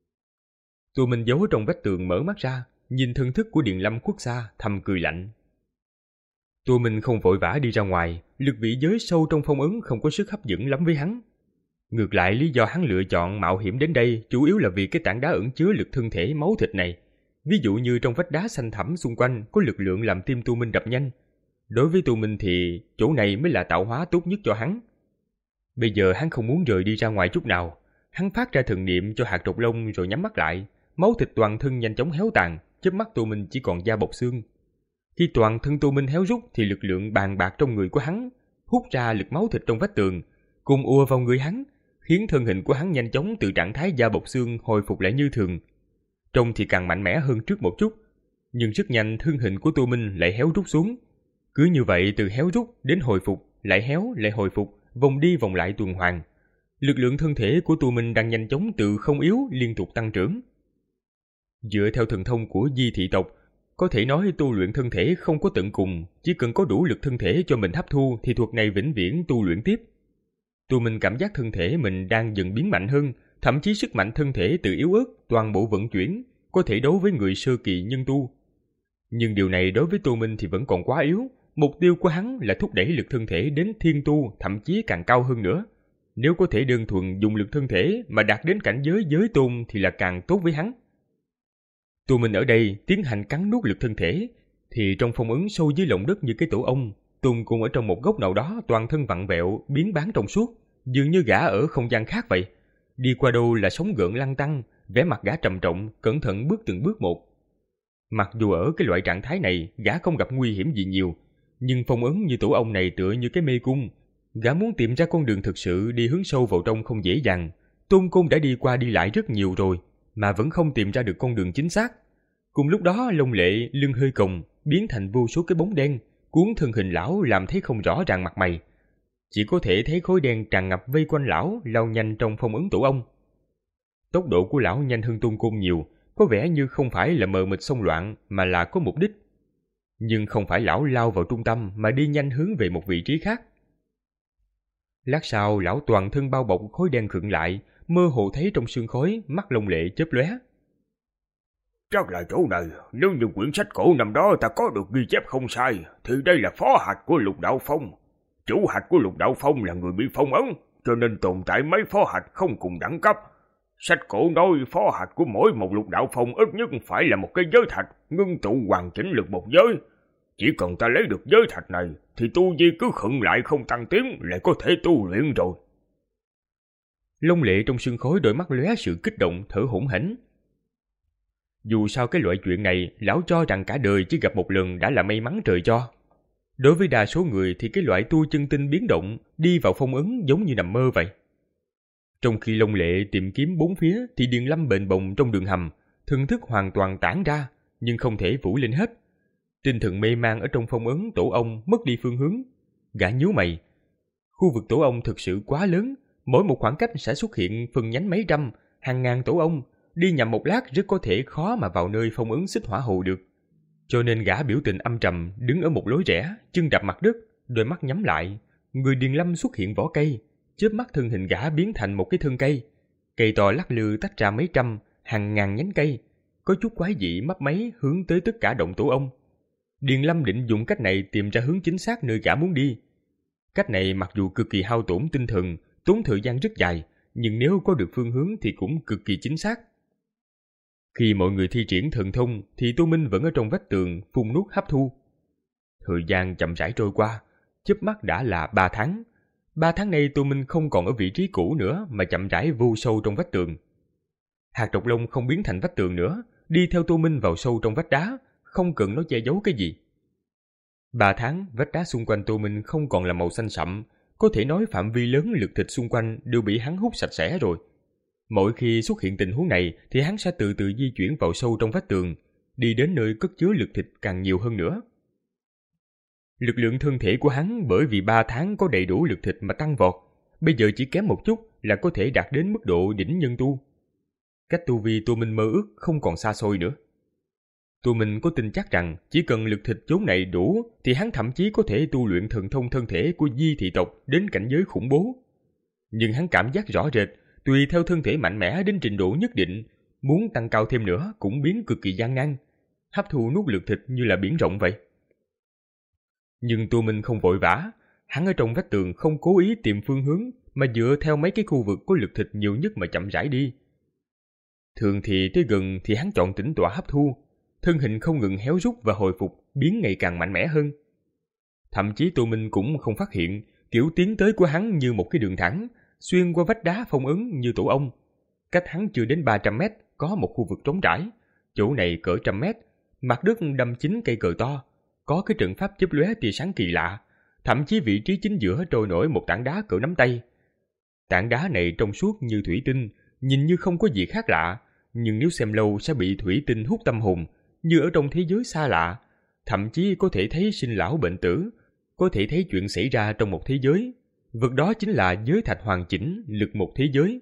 Speaker 2: Tô Minh giấu trong vách tường mở mắt ra, nhìn thân thức của Điền Lâm khuất xa, thầm cười lạnh. Tô Minh không vội vã đi ra ngoài, lực vị giới sâu trong phong ấn không có sức hấp dẫn lắm với hắn. Ngược lại, lý do hắn lựa chọn mạo hiểm đến đây chủ yếu là vì cái tảng đá ẩn chứa lực thân thể máu thịt này. Ví dụ như trong vách đá xanh thẳm xung quanh có lực lượng làm tim Tô Minh đập nhanh. Đối với Tô Minh thì chỗ này mới là tạo hóa tốt nhất cho hắn. Bây giờ hắn không muốn rời đi ra ngoài chút nào. Hắn phát ra thần niệm cho hạt độc lông rồi nhắm mắt lại. Máu thịt toàn thân nhanh chóng héo tàn, chớp mắt Tô Minh chỉ còn da bọc xương. Khi toàn thân Tô Minh héo rút thì lực lượng bàn bạc trong người của hắn hút ra lực máu thịt trong vách tường, cùng ùa vào người hắn, khiến thân hình của hắn nhanh chóng từ trạng thái da bọc xương hồi phục lại như thường. Trông thì càng mạnh mẽ hơn trước một chút, nhưng rất nhanh thân hình của Tô Minh lại héo rút xuống. Cứ như vậy từ héo rút đến hồi phục, lại héo lại hồi phục, vòng đi vòng lại tuần hoàn. Lực lượng thân thể của Tô Minh đang nhanh chóng từ không yếu liên tục tăng trưởng. Dựa theo thần thông của Di thị tộc, có thể nói tu luyện thân thể không có tận cùng, chỉ cần có đủ lực thân thể cho mình hấp thu thì thuật này vĩnh viễn tu luyện tiếp. Tô Minh cảm giác thân thể mình đang dần biến mạnh hơn, thậm chí sức mạnh thân thể từ yếu ớt toàn bộ vận chuyển, có thể đấu với người sơ kỳ nhân tu. Nhưng điều này đối với Tô Minh thì vẫn còn quá yếu, mục tiêu của hắn là thúc đẩy lực thân thể đến thiên tu, thậm chí càng cao hơn nữa. Nếu có thể đơn thuần dùng lực thân thể mà đạt đến cảnh giới giới tôn thì là càng tốt với hắn. Tô Minh ở đây tiến hành cắn nuốt lực thân thể, thì trong phong ấn sâu dưới lòng đất như cái tổ ong, Tùng cùng ở trong một góc nào đó toàn thân vặn vẹo, biến bán trong suốt, dường như gã ở không gian khác vậy. Đi qua đâu là sóng gợn lăn tăn, vẻ mặt gã trầm trọng, cẩn thận bước từng bước một. Mặc dù ở cái loại trạng thái này gã không gặp nguy hiểm gì nhiều, nhưng phong ấn như tổ ong này tựa như cái mê cung. Gã muốn tìm ra con đường thực sự đi hướng sâu vào trong không dễ dàng. Tôn Côn đã đi qua đi lại rất nhiều rồi, mà vẫn không tìm ra được con đường chính xác. Cùng lúc đó, Long Lệ lưng hơi còng, biến thành vô số cái bóng đen, cuốn thân hình lão làm thấy không rõ ràng mặt mày. Chỉ có thể thấy khối đen tràn ngập vây quanh lão, lao nhanh trong phong ấn tổ ong. Tốc độ của lão nhanh hơn Tôn Côn nhiều, có vẻ như không phải là mờ mịt xông loạn mà là có mục đích. Nhưng không phải lão lao vào trung tâm mà đi nhanh hướng về một vị trí khác. Lát sau, lão toàn thân bao bọc khối đen khựng lại, mơ hồ thấy trong sương khói, mắt Long Lệ chớp lóe.
Speaker 3: Chắc là chỗ này, nếu như quyển sách cổ năm đó ta có được ghi chép không sai, thì đây là phó hạch của Lục Đạo Phong. Chủ hạch của Lục Đạo Phong là người bị phong ấn, cho nên tồn tại mấy phó hạch không cùng đẳng cấp. Sách cổ nói phó hạch của mỗi một Lục Đạo Phong ít nhất phải là một cái giới thạch, ngưng tụ hoàn chỉnh lực một giới. Chỉ cần ta lấy được giới thạch này, thì tu vi cứ khựng lại không tăng tiến, lại có thể tu luyện rồi.
Speaker 2: Long Lệ trong sương khói đôi mắt lóe sự kích động, thở hổn hển. Dù sao cái loại chuyện này, lão cho rằng cả đời chỉ gặp một lần đã là may mắn trời cho. Đối với đa số người thì cái loại tu chân tinh biến động, đi vào phong ấn giống như nằm mơ vậy. Trong khi Long Lệ tìm kiếm bốn phía thì Điền Lâm bềnh bồng trong đường hầm, thần thức hoàn toàn tản ra, nhưng không thể vũ lên hết. Tinh thần mê man ở trong phong ấn tổ ong mất đi phương hướng. Gã nhíu mày. Khu vực tổ ong thực sự quá lớn, mỗi một khoảng cách sẽ xuất hiện phần nhánh mấy trăm, hàng ngàn tổ ong, đi nhầm một lát rất có thể khó mà vào nơi phong ấn xích hỏa hồ được. Cho nên gã biểu tình âm trầm, đứng ở một lối rẽ, chân đạp mặt đất, đôi mắt nhắm lại. Người Điền Lâm xuất hiện vỏ cây, chớp mắt thân hình gã biến thành một cái thân cây. Cây to lắc lư tách ra mấy trăm, hàng ngàn nhánh cây, có chút quái dị mấp máy hướng tới tất cả động tổ ong. Điền Lâm định dùng cách này tìm ra hướng chính xác nơi gã muốn đi. Cách này mặc dù cực kỳ hao tổn tinh thần, tốn thời gian rất dài, nhưng nếu có được phương hướng thì cũng cực kỳ chính xác. Khi mọi người thi triển thần thông thì Tô Minh vẫn ở trong vách tường phun nuốt hấp thu. Thời gian chậm rãi trôi qua, chớp mắt đã là ba tháng. Ba tháng nay Tô Minh không còn ở vị trí cũ nữa mà chậm rãi vô sâu trong vách tường. Hạt độc long không biến thành vách tường nữa, đi theo Tô Minh vào sâu trong vách đá, không cần nó che giấu cái gì. Ba tháng, vách đá xung quanh Tô Minh không còn là màu xanh sậm, có thể nói phạm vi lớn lực thịt xung quanh đều bị hắn hút sạch sẽ rồi. Mỗi khi xuất hiện tình huống này thì hắn sẽ từ từ di chuyển vào sâu trong vách tường, đi đến nơi cất chứa lực thịt càng nhiều hơn nữa. Lực lượng thân thể của hắn bởi vì ba tháng có đầy đủ lực thịt mà tăng vọt, bây giờ chỉ kém một chút là có thể đạt đến mức độ đỉnh nhân tu. Cách tu vi Tô Minh mơ ước không còn xa xôi nữa. Tô Minh có tin chắc rằng chỉ cần lực thịt chốn này đủ thì hắn thậm chí có thể tu luyện thần thông thân thể của di thị tộc đến cảnh giới khủng bố. Nhưng hắn cảm giác rõ rệt, tùy theo thân thể mạnh mẽ đến trình độ nhất định, muốn tăng cao thêm nữa cũng biến cực kỳ gian nan, hấp thu nuốt lực thịt như là biển rộng vậy. Nhưng Tô Minh không vội vã, hắn ở trong vách tường không cố ý tìm phương hướng mà dựa theo mấy cái khu vực có lực thịt nhiều nhất mà chậm rãi đi. Thường thì tới gần thì hắn chọn tĩnh tọa hấp thu, thân hình không ngừng héo rút và hồi phục, biến ngày càng mạnh mẽ hơn. Thậm chí Tô Minh cũng không phát hiện, kiểu tiến tới của hắn như một cái đường thẳng, xuyên qua vách đá phong ấn như tổ ong. Cách hắn chưa đến ba trăm mét, có một khu vực trống trải, chỗ này cỡ trăm mét, mặt đất đâm chín cây cờ to, có cái trận pháp chớp lóe tia sáng kỳ lạ, thậm chí vị trí chính giữa trôi nổi một tảng đá cỡ nắm tay. Tảng đá này trong suốt như thủy tinh, nhìn như không có gì khác lạ, nhưng nếu xem lâu sẽ bị thủy tinh hút tâm hồn, như ở trong thế giới xa lạ, thậm chí có thể thấy sinh lão bệnh tử, có thể thấy chuyện xảy ra trong một thế giới. Vật đó chính là giới thạch hoàn chỉnh, lực một thế giới.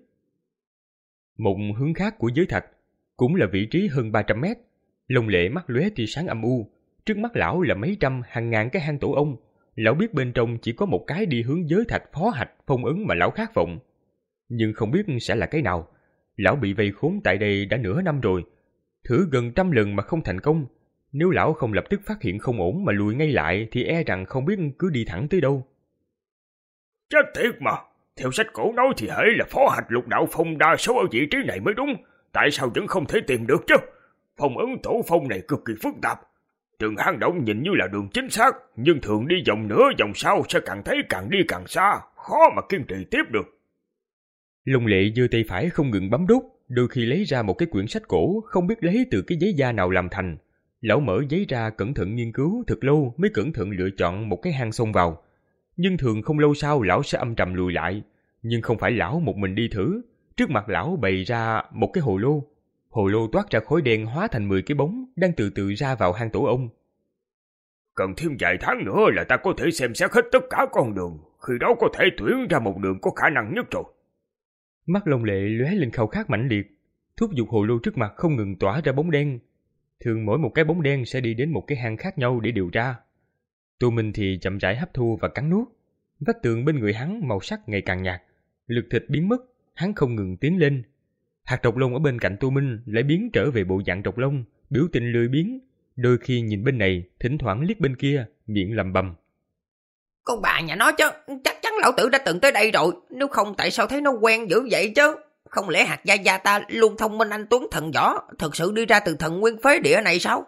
Speaker 2: Một hướng khác của giới thạch, cũng là vị trí hơn ba trăm mét, Long Lệ mắt lóe tia sáng âm u, trước mắt lão là mấy trăm hàng ngàn cái hang tổ ong, lão biết bên trong chỉ có một cái đi hướng giới thạch phó hạch phong ấn mà lão khát vọng, nhưng không biết sẽ là cái nào. Lão bị vây khốn tại đây đã nửa năm rồi, thử gần trăm lần mà không thành công. Nếu lão không lập tức phát hiện không ổn mà lùi ngay lại thì e rằng không biết cứ đi thẳng tới đâu.
Speaker 3: Chết tiệt mà, theo sách cổ nói thì hễ là phó hạch Lục Đạo Phong đa số ở vị trí này mới đúng, tại sao vẫn không thể tìm được chứ? Phong ấn tổ phong này cực kỳ phức tạp, đường hang động nhìn như là đường chính xác, nhưng thường đi vòng nửa vòng sau sẽ càng thấy càng đi càng xa, khó mà kiên trì tiếp được.
Speaker 2: Long Lệ giơ tay phải không ngừng bấm đốt, đôi khi lấy ra một cái quyển sách cổ không biết lấy từ cái giấy da nào làm thành. Lão mở giấy ra cẩn thận nghiên cứu thật lâu mới cẩn thận lựa chọn một cái hang xông vào. Nhưng thường không lâu sau lão sẽ âm trầm lùi lại. Nhưng không phải lão một mình đi thử. Trước mặt lão bày ra một cái hồ lô. Hồ lô toát ra khói đen hóa thành mười cái bóng đang từ từ ra vào hang tổ ông.
Speaker 3: Cần thêm vài tháng nữa là ta có thể xem xét hết tất cả con đường. Khi đó có thể tuyển ra một đường có khả năng nhất rồi.
Speaker 2: Mắt Long Lệ lóe lên khao khát mãnh liệt, thúc giục hồ lô trước mặt không ngừng tỏa ra bóng đen. Thường mỗi một cái bóng đen sẽ đi đến một cái hang khác nhau để điều tra. Tô Minh thì chậm rãi hấp thu và cắn nuốt. Vách tường bên người hắn màu sắc ngày càng nhạt, lực thịt biến mất, hắn không ngừng tiến lên. Hạt Trọc Lông ở bên cạnh Tô Minh lại biến trở về bộ dạng Trọc Lông, biểu tình lười biếng, đôi khi nhìn bên này, thỉnh thoảng liếc bên kia, miệng lầm bầm.
Speaker 4: Con bà nhà nó chứ, chắc chắn lão tử đã từng tới đây rồi, nếu không tại sao thấy nó quen dữ vậy chứ? Không lẽ hạt gia gia ta luôn thông minh anh tuấn thần võ, thật sự đi ra từ thần nguyên phế địa này sao?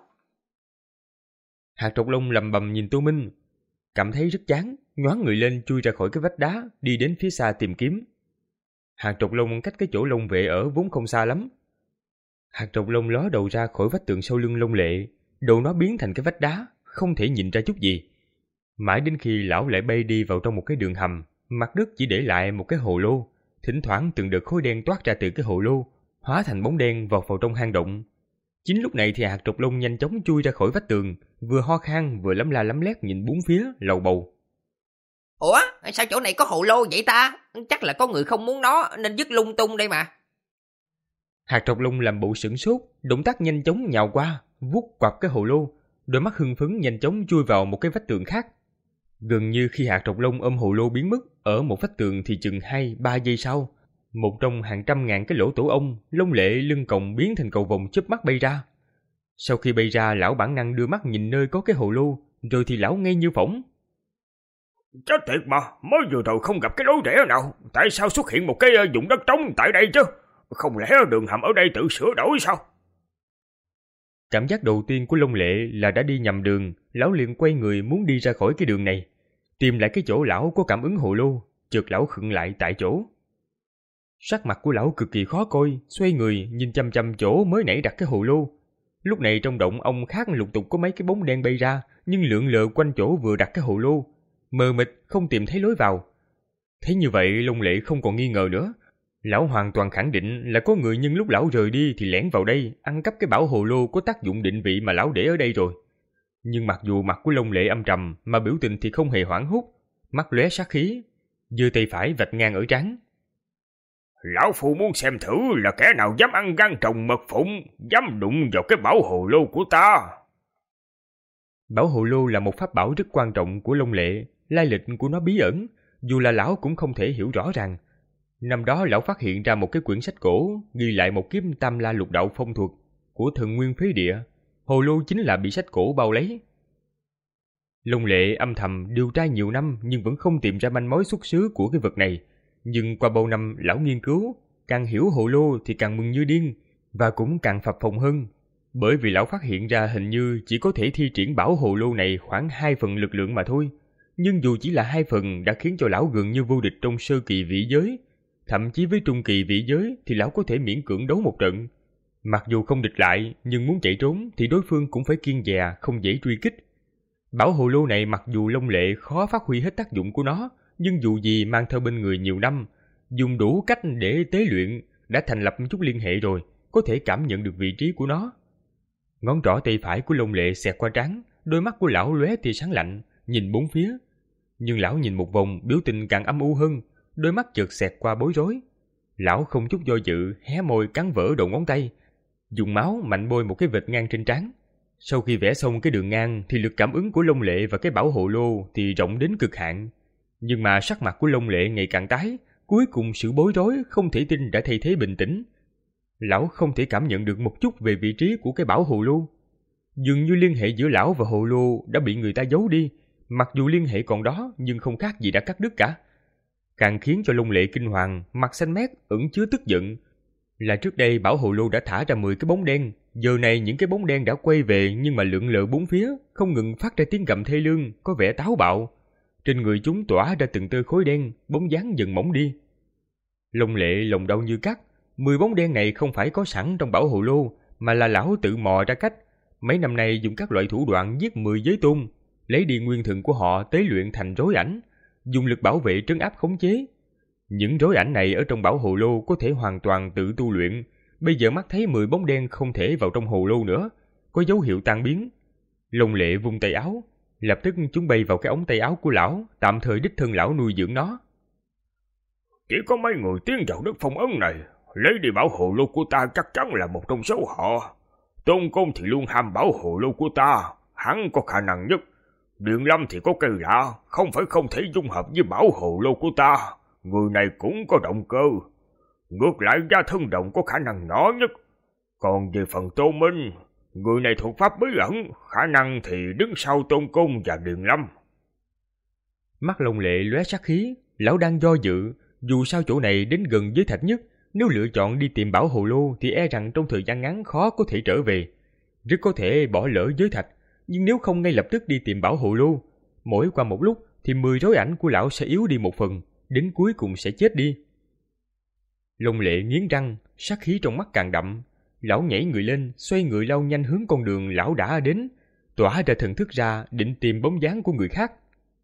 Speaker 2: Hạt Trọc Lông lầm bầm nhìn Tô Minh, cảm thấy rất chán, nhoáng người lên chui ra khỏi cái vách đá, đi đến phía xa tìm kiếm. Hạt Trọc Lông cách cái chỗ Long Vệ ở vốn không xa lắm. Hạt Trọc Lông ló đầu ra khỏi vách tường sau lưng Long Lệ, đầu nó biến thành cái vách đá, không thể nhìn ra chút gì. Mãi đến khi lão lại bay đi vào trong một cái đường hầm, mặt đất chỉ để lại một cái hồ lô, thỉnh thoảng từng đợt khói đen toát ra từ cái hồ lô, hóa thành bóng đen vọt vào trong hang động. Chính lúc này thì Hạt Trọc Lông nhanh chóng chui ra khỏi vách tường, vừa ho khan vừa lấm la lấm lét nhìn bốn phía, lầu bầu.
Speaker 4: Ủa, sao chỗ này có hồ lô vậy ta? Chắc là có người không muốn nó nên dứt lung tung đây mà.
Speaker 2: Hạt Trọc Lông làm bộ sửng sốt, động tác nhanh chóng nhào qua, vuốt quặp cái hồ lô, đôi mắt hưng phấn nhanh chóng chui vào một cái vách tường khác. Gần như khi Hạt Trọc Lông ôm hồ lô biến mất ở một vách tường thì chừng hai ba giây sau, một trong hàng trăm ngàn cái lỗ tổ ong, Long Lệ lưng còng biến thành cầu vồng chớp mắt bay ra. Sau khi bay ra, lão bản năng đưa mắt nhìn nơi có cái hồ lô, rồi thì lão ngây như phỏng.
Speaker 3: Chết tiệt mà, mới vừa rồi không gặp cái lối rẽ nào, tại sao xuất hiện một cái vùng đất trống tại đây chứ? Không lẽ đường hầm ở đây tự sửa đổi sao?
Speaker 2: Cảm giác đầu tiên của Long Lệ là đã đi nhầm đường, lão liền quay người muốn đi ra khỏi cái đường này, tìm lại cái chỗ lão có cảm ứng hồ lô, chợt lão khựng lại tại chỗ. Sắc mặt của lão cực kỳ khó coi, xoay người nhìn chăm chăm chỗ mới nãy đặt cái hồ lô. Lúc này trong động ong khác lục tục có mấy cái bóng đen bay ra, nhưng lượn lờ quanh chỗ vừa đặt cái hồ lô, mờ mịt không tìm thấy lối vào. Thấy như vậy, Long Lệ không còn nghi ngờ nữa. Lão hoàn toàn khẳng định là có người nhân lúc lão rời đi thì lẻn vào đây, ăn cắp cái bảo hồ lô có tác dụng định vị mà lão để ở đây rồi. Nhưng mặc dù mặt của Long Lệ âm trầm, mà biểu tình thì không hề hoảng hốt, mắt lóe sát khí, giơ tay phải vạch ngang ở trán.
Speaker 3: Lão phu muốn xem thử là kẻ nào dám ăn gan trồng mật phụng, dám đụng vào cái bảo hồ lô của ta.
Speaker 2: Bảo hồ lô là một pháp bảo rất quan trọng của Long Lệ, lai lịch của nó bí ẩn, dù là lão cũng không thể hiểu rõ ràng. Năm đó lão phát hiện ra một cái quyển sách cổ ghi lại một kiếm tam la lục đạo phong thuật của thần nguyên phế địa, hồ lô chính là bị sách cổ bao lấy. Long Lệ âm thầm điều tra nhiều năm nhưng vẫn không tìm ra manh mối xuất xứ của cái vật này. Nhưng qua bao năm lão nghiên cứu, càng hiểu hồ lô thì càng mừng như điên, và cũng càng phập phồng hơn. Bởi vì lão phát hiện ra hình như chỉ có thể thi triển bảo hồ lô này khoảng hai phần lực lượng mà thôi. Nhưng dù chỉ là hai phần đã khiến cho lão gần như vô địch trong sơ kỳ vĩ giới. Thậm chí với trung kỳ vĩ giới thì lão có thể miễn cưỡng đấu một trận. Mặc dù không địch lại, nhưng muốn chạy trốn thì đối phương cũng phải kiêng dè, không dễ truy kích. Bảo hồ lô này mặc dù Long Lệ khó phát huy hết tác dụng của nó, nhưng dù gì mang theo bên người nhiều năm, dùng đủ cách để tế luyện, đã thành lập chút liên hệ rồi, có thể cảm nhận được vị trí của nó. Ngón trỏ tay phải của Long Lệ xẹt qua trán, đôi mắt của lão lóe tia sáng lạnh, nhìn bốn phía. Nhưng lão nhìn một vòng, biểu tình càng âm u hơn, đôi mắt chợt xẹt qua bối rối. Lão không chút do dự, hé môi cắn vỡ đầu ngón tay, dùng máu mạnh bôi một cái vệt ngang trên trán. Sau khi vẽ xong cái đường ngang thì lực cảm ứng của Long Lệ và cái bảo hộ lô thì rộng đến cực hạn. Nhưng mà sắc mặt của Long Lệ ngày càng tái, cuối cùng sự bối rối không thể tin đã thay thế bình tĩnh. Lão không thể cảm nhận được một chút về vị trí của cái bảo hộ lô. Dường như liên hệ giữa lão và hộ lô đã bị người ta giấu đi, mặc dù liên hệ còn đó nhưng không khác gì đã cắt đứt cả. Càng khiến cho Long Lệ kinh hoàng, mặt xanh mét, ẩn chứa tức giận. Là trước đây bảo hộ lô đã thả ra mười cái bóng đen, giờ này những cái bóng đen đã quay về nhưng mà lượn lờ bốn phía, không ngừng phát ra tiếng gầm thê lương, có vẻ táo bạo. Trên người chúng tỏa ra từng tơ khối đen, bóng dáng dần mỏng đi. Long Lệ lòng đau như cắt, mười bóng đen này không phải có sẵn trong bảo hộ lô, mà là lão tự mò ra cách, mấy năm nay dùng các loại thủ đoạn giết mười giới tôn, lấy đi nguyên thần của họ tế luyện thành rối ảnh, dùng lực bảo vệ trấn áp khống chế. Những rối ảnh này ở trong bảo hồ lô có thể hoàn toàn tự tu luyện, bây giờ mắt thấy mười bóng đen không thể vào trong hồ lô nữa, có dấu hiệu tan biến. Long Lệ vung tay áo, lập tức chúng bay vào cái ống tay áo của lão, tạm thời đích thân lão nuôi dưỡng nó.
Speaker 3: Chỉ có mấy người tiến vào đất phong ấn này, lấy đi bảo hồ lô của ta chắc chắn là một trong số họ. Tôn Côn thì luôn ham bảo hồ lô của ta, hắn có khả năng nhất. Điện Lâm thì có cây lạ, không phải không thể dung hợp với bảo hồ lô của ta. Người này cũng có động cơ. Ngược lại Gia Thân Đồng có khả năng nhỏ nhất. Còn về phần Tô Minh, người này thuộc pháp bí ẩn, khả năng thì đứng sau Tôn Côn và Điện Lâm.
Speaker 2: Mắt Long Lệ lóe sát khí, lão đang do dự. Dù sao chỗ này đến gần giới thạch nhất, nếu lựa chọn đi tìm bảo hồ lô thì e rằng trong thời gian ngắn khó có thể trở về. Rất có thể bỏ lỡ giới thạch, nhưng nếu không ngay lập tức đi tìm bảo hồ lô, mỗi qua một lúc thì mười rối ảnh của lão sẽ yếu đi một phần, đến cuối cùng sẽ chết đi. Long Lệ nghiến răng, sát khí trong mắt càng đậm. Lão nhảy người lên, xoay người lao nhanh hướng con đường lão đã đến, tỏa ra thần thức ra định tìm bóng dáng của người khác.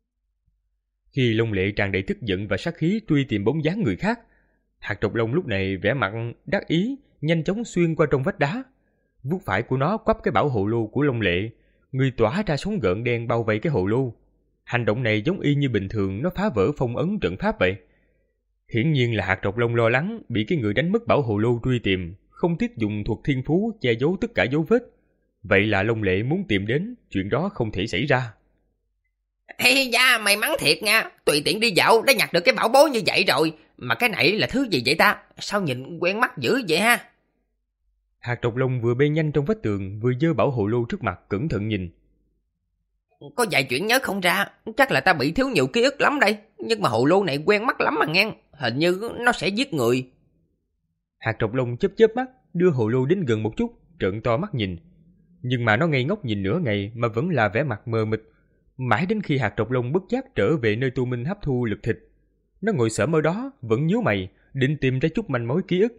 Speaker 2: Khi Long Lệ tràn đầy tức giận và sát khí truy tìm bóng dáng người khác, Hạt Trọc Long lúc này vẻ mặt đắc ý, nhanh chóng xuyên qua trong vách đá. Vuốt phải của nó quắp cái bảo hồ lô của Long Lệ, người tỏa ra sóng gợn đen bao vây cái hồ lô. Hành động này giống y như bình thường nó phá vỡ phong ấn trận pháp vậy. Hiển nhiên là Hạt Trọc Long lo lắng bị cái người đánh mất bảo hồ lô truy tìm, không tiếc dùng thuật thiên phú che giấu tất cả dấu vết. Vậy là Long Lệ muốn tìm đến, chuyện đó không thể xảy ra.
Speaker 4: Ê da, may mắn thiệt nha, tùy tiện đi dạo đã nhặt được cái bảo bối như vậy rồi. Mà cái này là thứ gì vậy ta? Sao nhìn quen mắt dữ vậy ha?
Speaker 2: Hạt Trọc Long vừa bay nhanh trong vách tường, vừa giơ bảo hồ lô trước mặt cẩn thận nhìn.
Speaker 4: Có vài chuyện nhớ không ra, chắc là ta bị thiếu nhiều ký ức lắm đây. Nhưng mà hồ lô này quen mắt lắm mà ngang, hình như nó sẽ giết người.
Speaker 2: Hạt Trọc Long chớp chớp mắt, đưa hồ lô đến gần một chút, trợn to mắt nhìn. Nhưng mà nó ngây ngốc nhìn nửa ngày mà vẫn là vẻ mặt mờ mịt. Mãi đến khi Hạt Trọc Long bất giác trở về nơi Tu Minh hấp thu lực thịt, nó ngồi xổm ở đó vẫn nhíu mày, định tìm ra chút manh mối ký ức.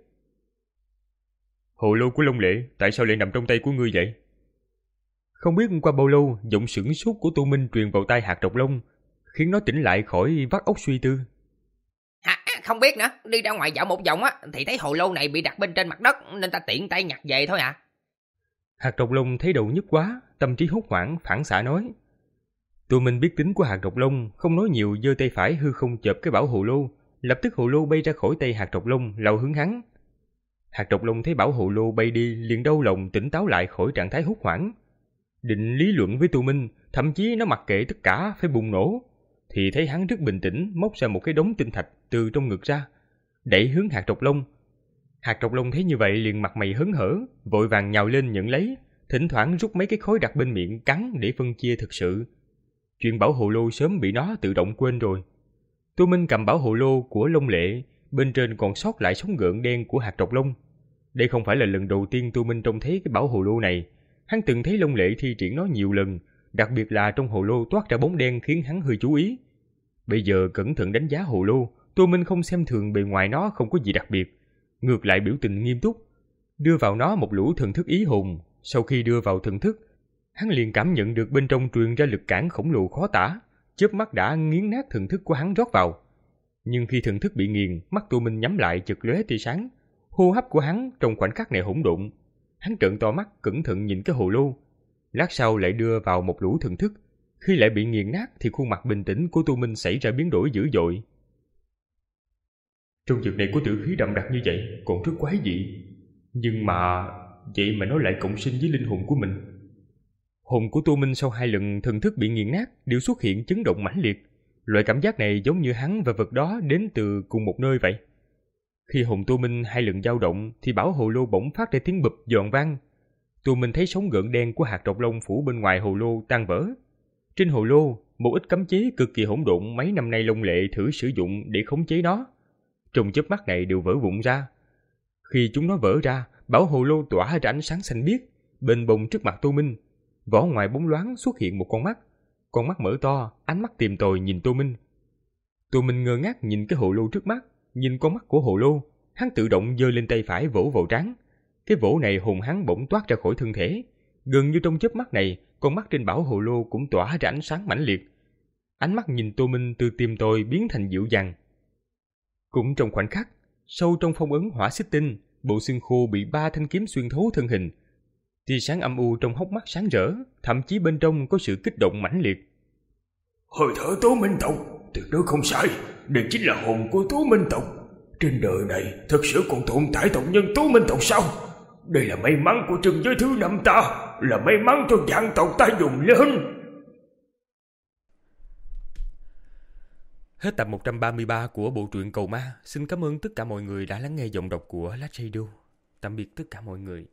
Speaker 2: Hồ lô của Long Lệ tại sao lại nằm trong tay của ngươi vậy? Không biết qua bao lâu, giọng sửng sốt của Tu Minh truyền vào tai Hạt Trọc Long, khiến nó tỉnh lại khỏi vắt óc suy tư.
Speaker 4: À, không biết nữa, đi ra ngoài dạo một vòng á thì thấy hồ lô này bị đặt bên trên mặt đất nên ta tiện tay nhặt về thôi à.
Speaker 2: Hạt Trọc Long thấy đầu nhức quá, tâm trí hốt hoảng phản xạ nói. Tu Minh biết tính của Hạt Trọc Long, không nói nhiều, giơ tay phải hư không chộp cái bảo hồ lô, lập tức hồ lô bay ra khỏi tay Hạt Trọc Long, lao hướng hắn. Hạt Trọc Long thấy bảo hồ lô bay đi, liền đau lòng tỉnh táo lại khỏi trạng thái hốt hoảng. Định lý luận với Tu Minh, thậm chí nó mặc kệ tất cả phải bùng nổ, thì thấy hắn rất bình tĩnh móc ra một cái đống tinh thạch từ trong ngực ra, đẩy hướng Hạt Trọc Long. Hạt Trọc Long thấy như vậy liền mặt mày hớn hở, vội vàng nhào lên nhận lấy, thỉnh thoảng rút mấy cái khối đặt bên miệng cắn để phân chia thực sự. Chuyện bảo hồ lô sớm bị nó tự động quên rồi. Tu Minh cầm bảo hồ lô của Long Lệ, bên trên còn sót lại sóng gợn đen của Hạt Trọc Long. Đây không phải là lần đầu tiên Tu Minh trông thấy cái bảo hồ lô này, hắn từng thấy Long Lệ thi triển nó nhiều lần, đặc biệt là trong hồ lô toát ra bóng đen khiến hắn hơi chú ý. Bây giờ cẩn thận đánh giá hồ lô, Tu Minh không xem thường bề ngoài nó không có gì đặc biệt, ngược lại biểu tình nghiêm túc, đưa vào nó một lũ thần thức ý hồn. Sau khi đưa vào thần thức, hắn liền cảm nhận được bên trong truyền ra lực cản khổng lồ khó tả, chớp mắt đã nghiến nát thần thức của hắn rót vào. Nhưng khi thần thức bị nghiền, mắt Tu Minh nhắm lại chợt lóe tia sáng, hô hấp của hắn trong khoảnh khắc này hỗn độn. Hắn trợn to mắt cẩn thận nhìn cái hồ lô, lát sau lại đưa vào một lũ thần thức. Khi lại bị nghiền nát thì khuôn mặt bình tĩnh của Tu Minh xảy ra biến đổi dữ dội. Trong việc này có tử khí đậm đặc như vậy còn rất quái dị, nhưng mà vậy mà nó lại cộng sinh với linh hồn của mình. Hồn của Tu Minh sau hai lần thần thức bị nghiền nát đều xuất hiện chấn động mãnh liệt. Loại cảm giác này giống như hắn và vật đó đến từ cùng một nơi vậy. Khi hồn Tu Minh hai lần dao động thì bảo hồ lô bỗng phát ra tiếng bụp giòn vang. Tu Minh thấy sóng gợn đen của Hạt Trọc Long phủ bên ngoài hồ lô tan vỡ. Trên hồ lô, một ít cấm chế cực kỳ hỗn độn mấy năm nay Long Lệ thử sử dụng để khống chế nó, trong chớp mắt này đều vỡ vụn ra. Khi chúng nó vỡ ra, bảo hồ lô tỏa ra ánh sáng xanh biếc, bềnh bồng trước mặt Tu Minh. Vỏ ngoài bóng loáng xuất hiện một con mắt, con mắt mở to, ánh mắt tìm tòi nhìn Tu Minh. Tu Minh ngơ ngác nhìn cái hồ lô trước mắt, nhìn con mắt của hồ lô, hắn tự động giơ lên tay phải vỗ vào trán. Cái vỗ này hồn hắn bỗng toát ra khỏi thân thể, Gần như trong chớp mắt này, con mắt trên bảo hồ lô cũng tỏa ra ánh sáng mãnh liệt. Ánh mắt nhìn Tô Minh từ tìm tòi biến thành dịu dàng. Cũng trong khoảnh khắc, sâu trong phong ấn hỏa xích tinh, bộ xương khô bị ba thanh kiếm xuyên thấu thân hình. Tia sáng âm u trong hốc mắt sáng rỡ, thậm chí bên trong có sự kích động mãnh liệt.
Speaker 3: Hơi thở Tố Minh tộc, tuyệt đối không sai, đây chính là hồn của Tố Minh tộc. Trên đời này thật sự còn tồn tại tộc nhân Tố Minh tộc sao? Đây là may mắn của trừng giới thứ năm ta, là may mắn cho vạn tộc ta dùng lên.
Speaker 2: Hết tập một trăm ba mươi ba của bộ truyện Cầu Ma. Xin cảm ơn tất cả mọi người đã lắng nghe giọng đọc của Lát Radio. Tạm biệt tất cả mọi người.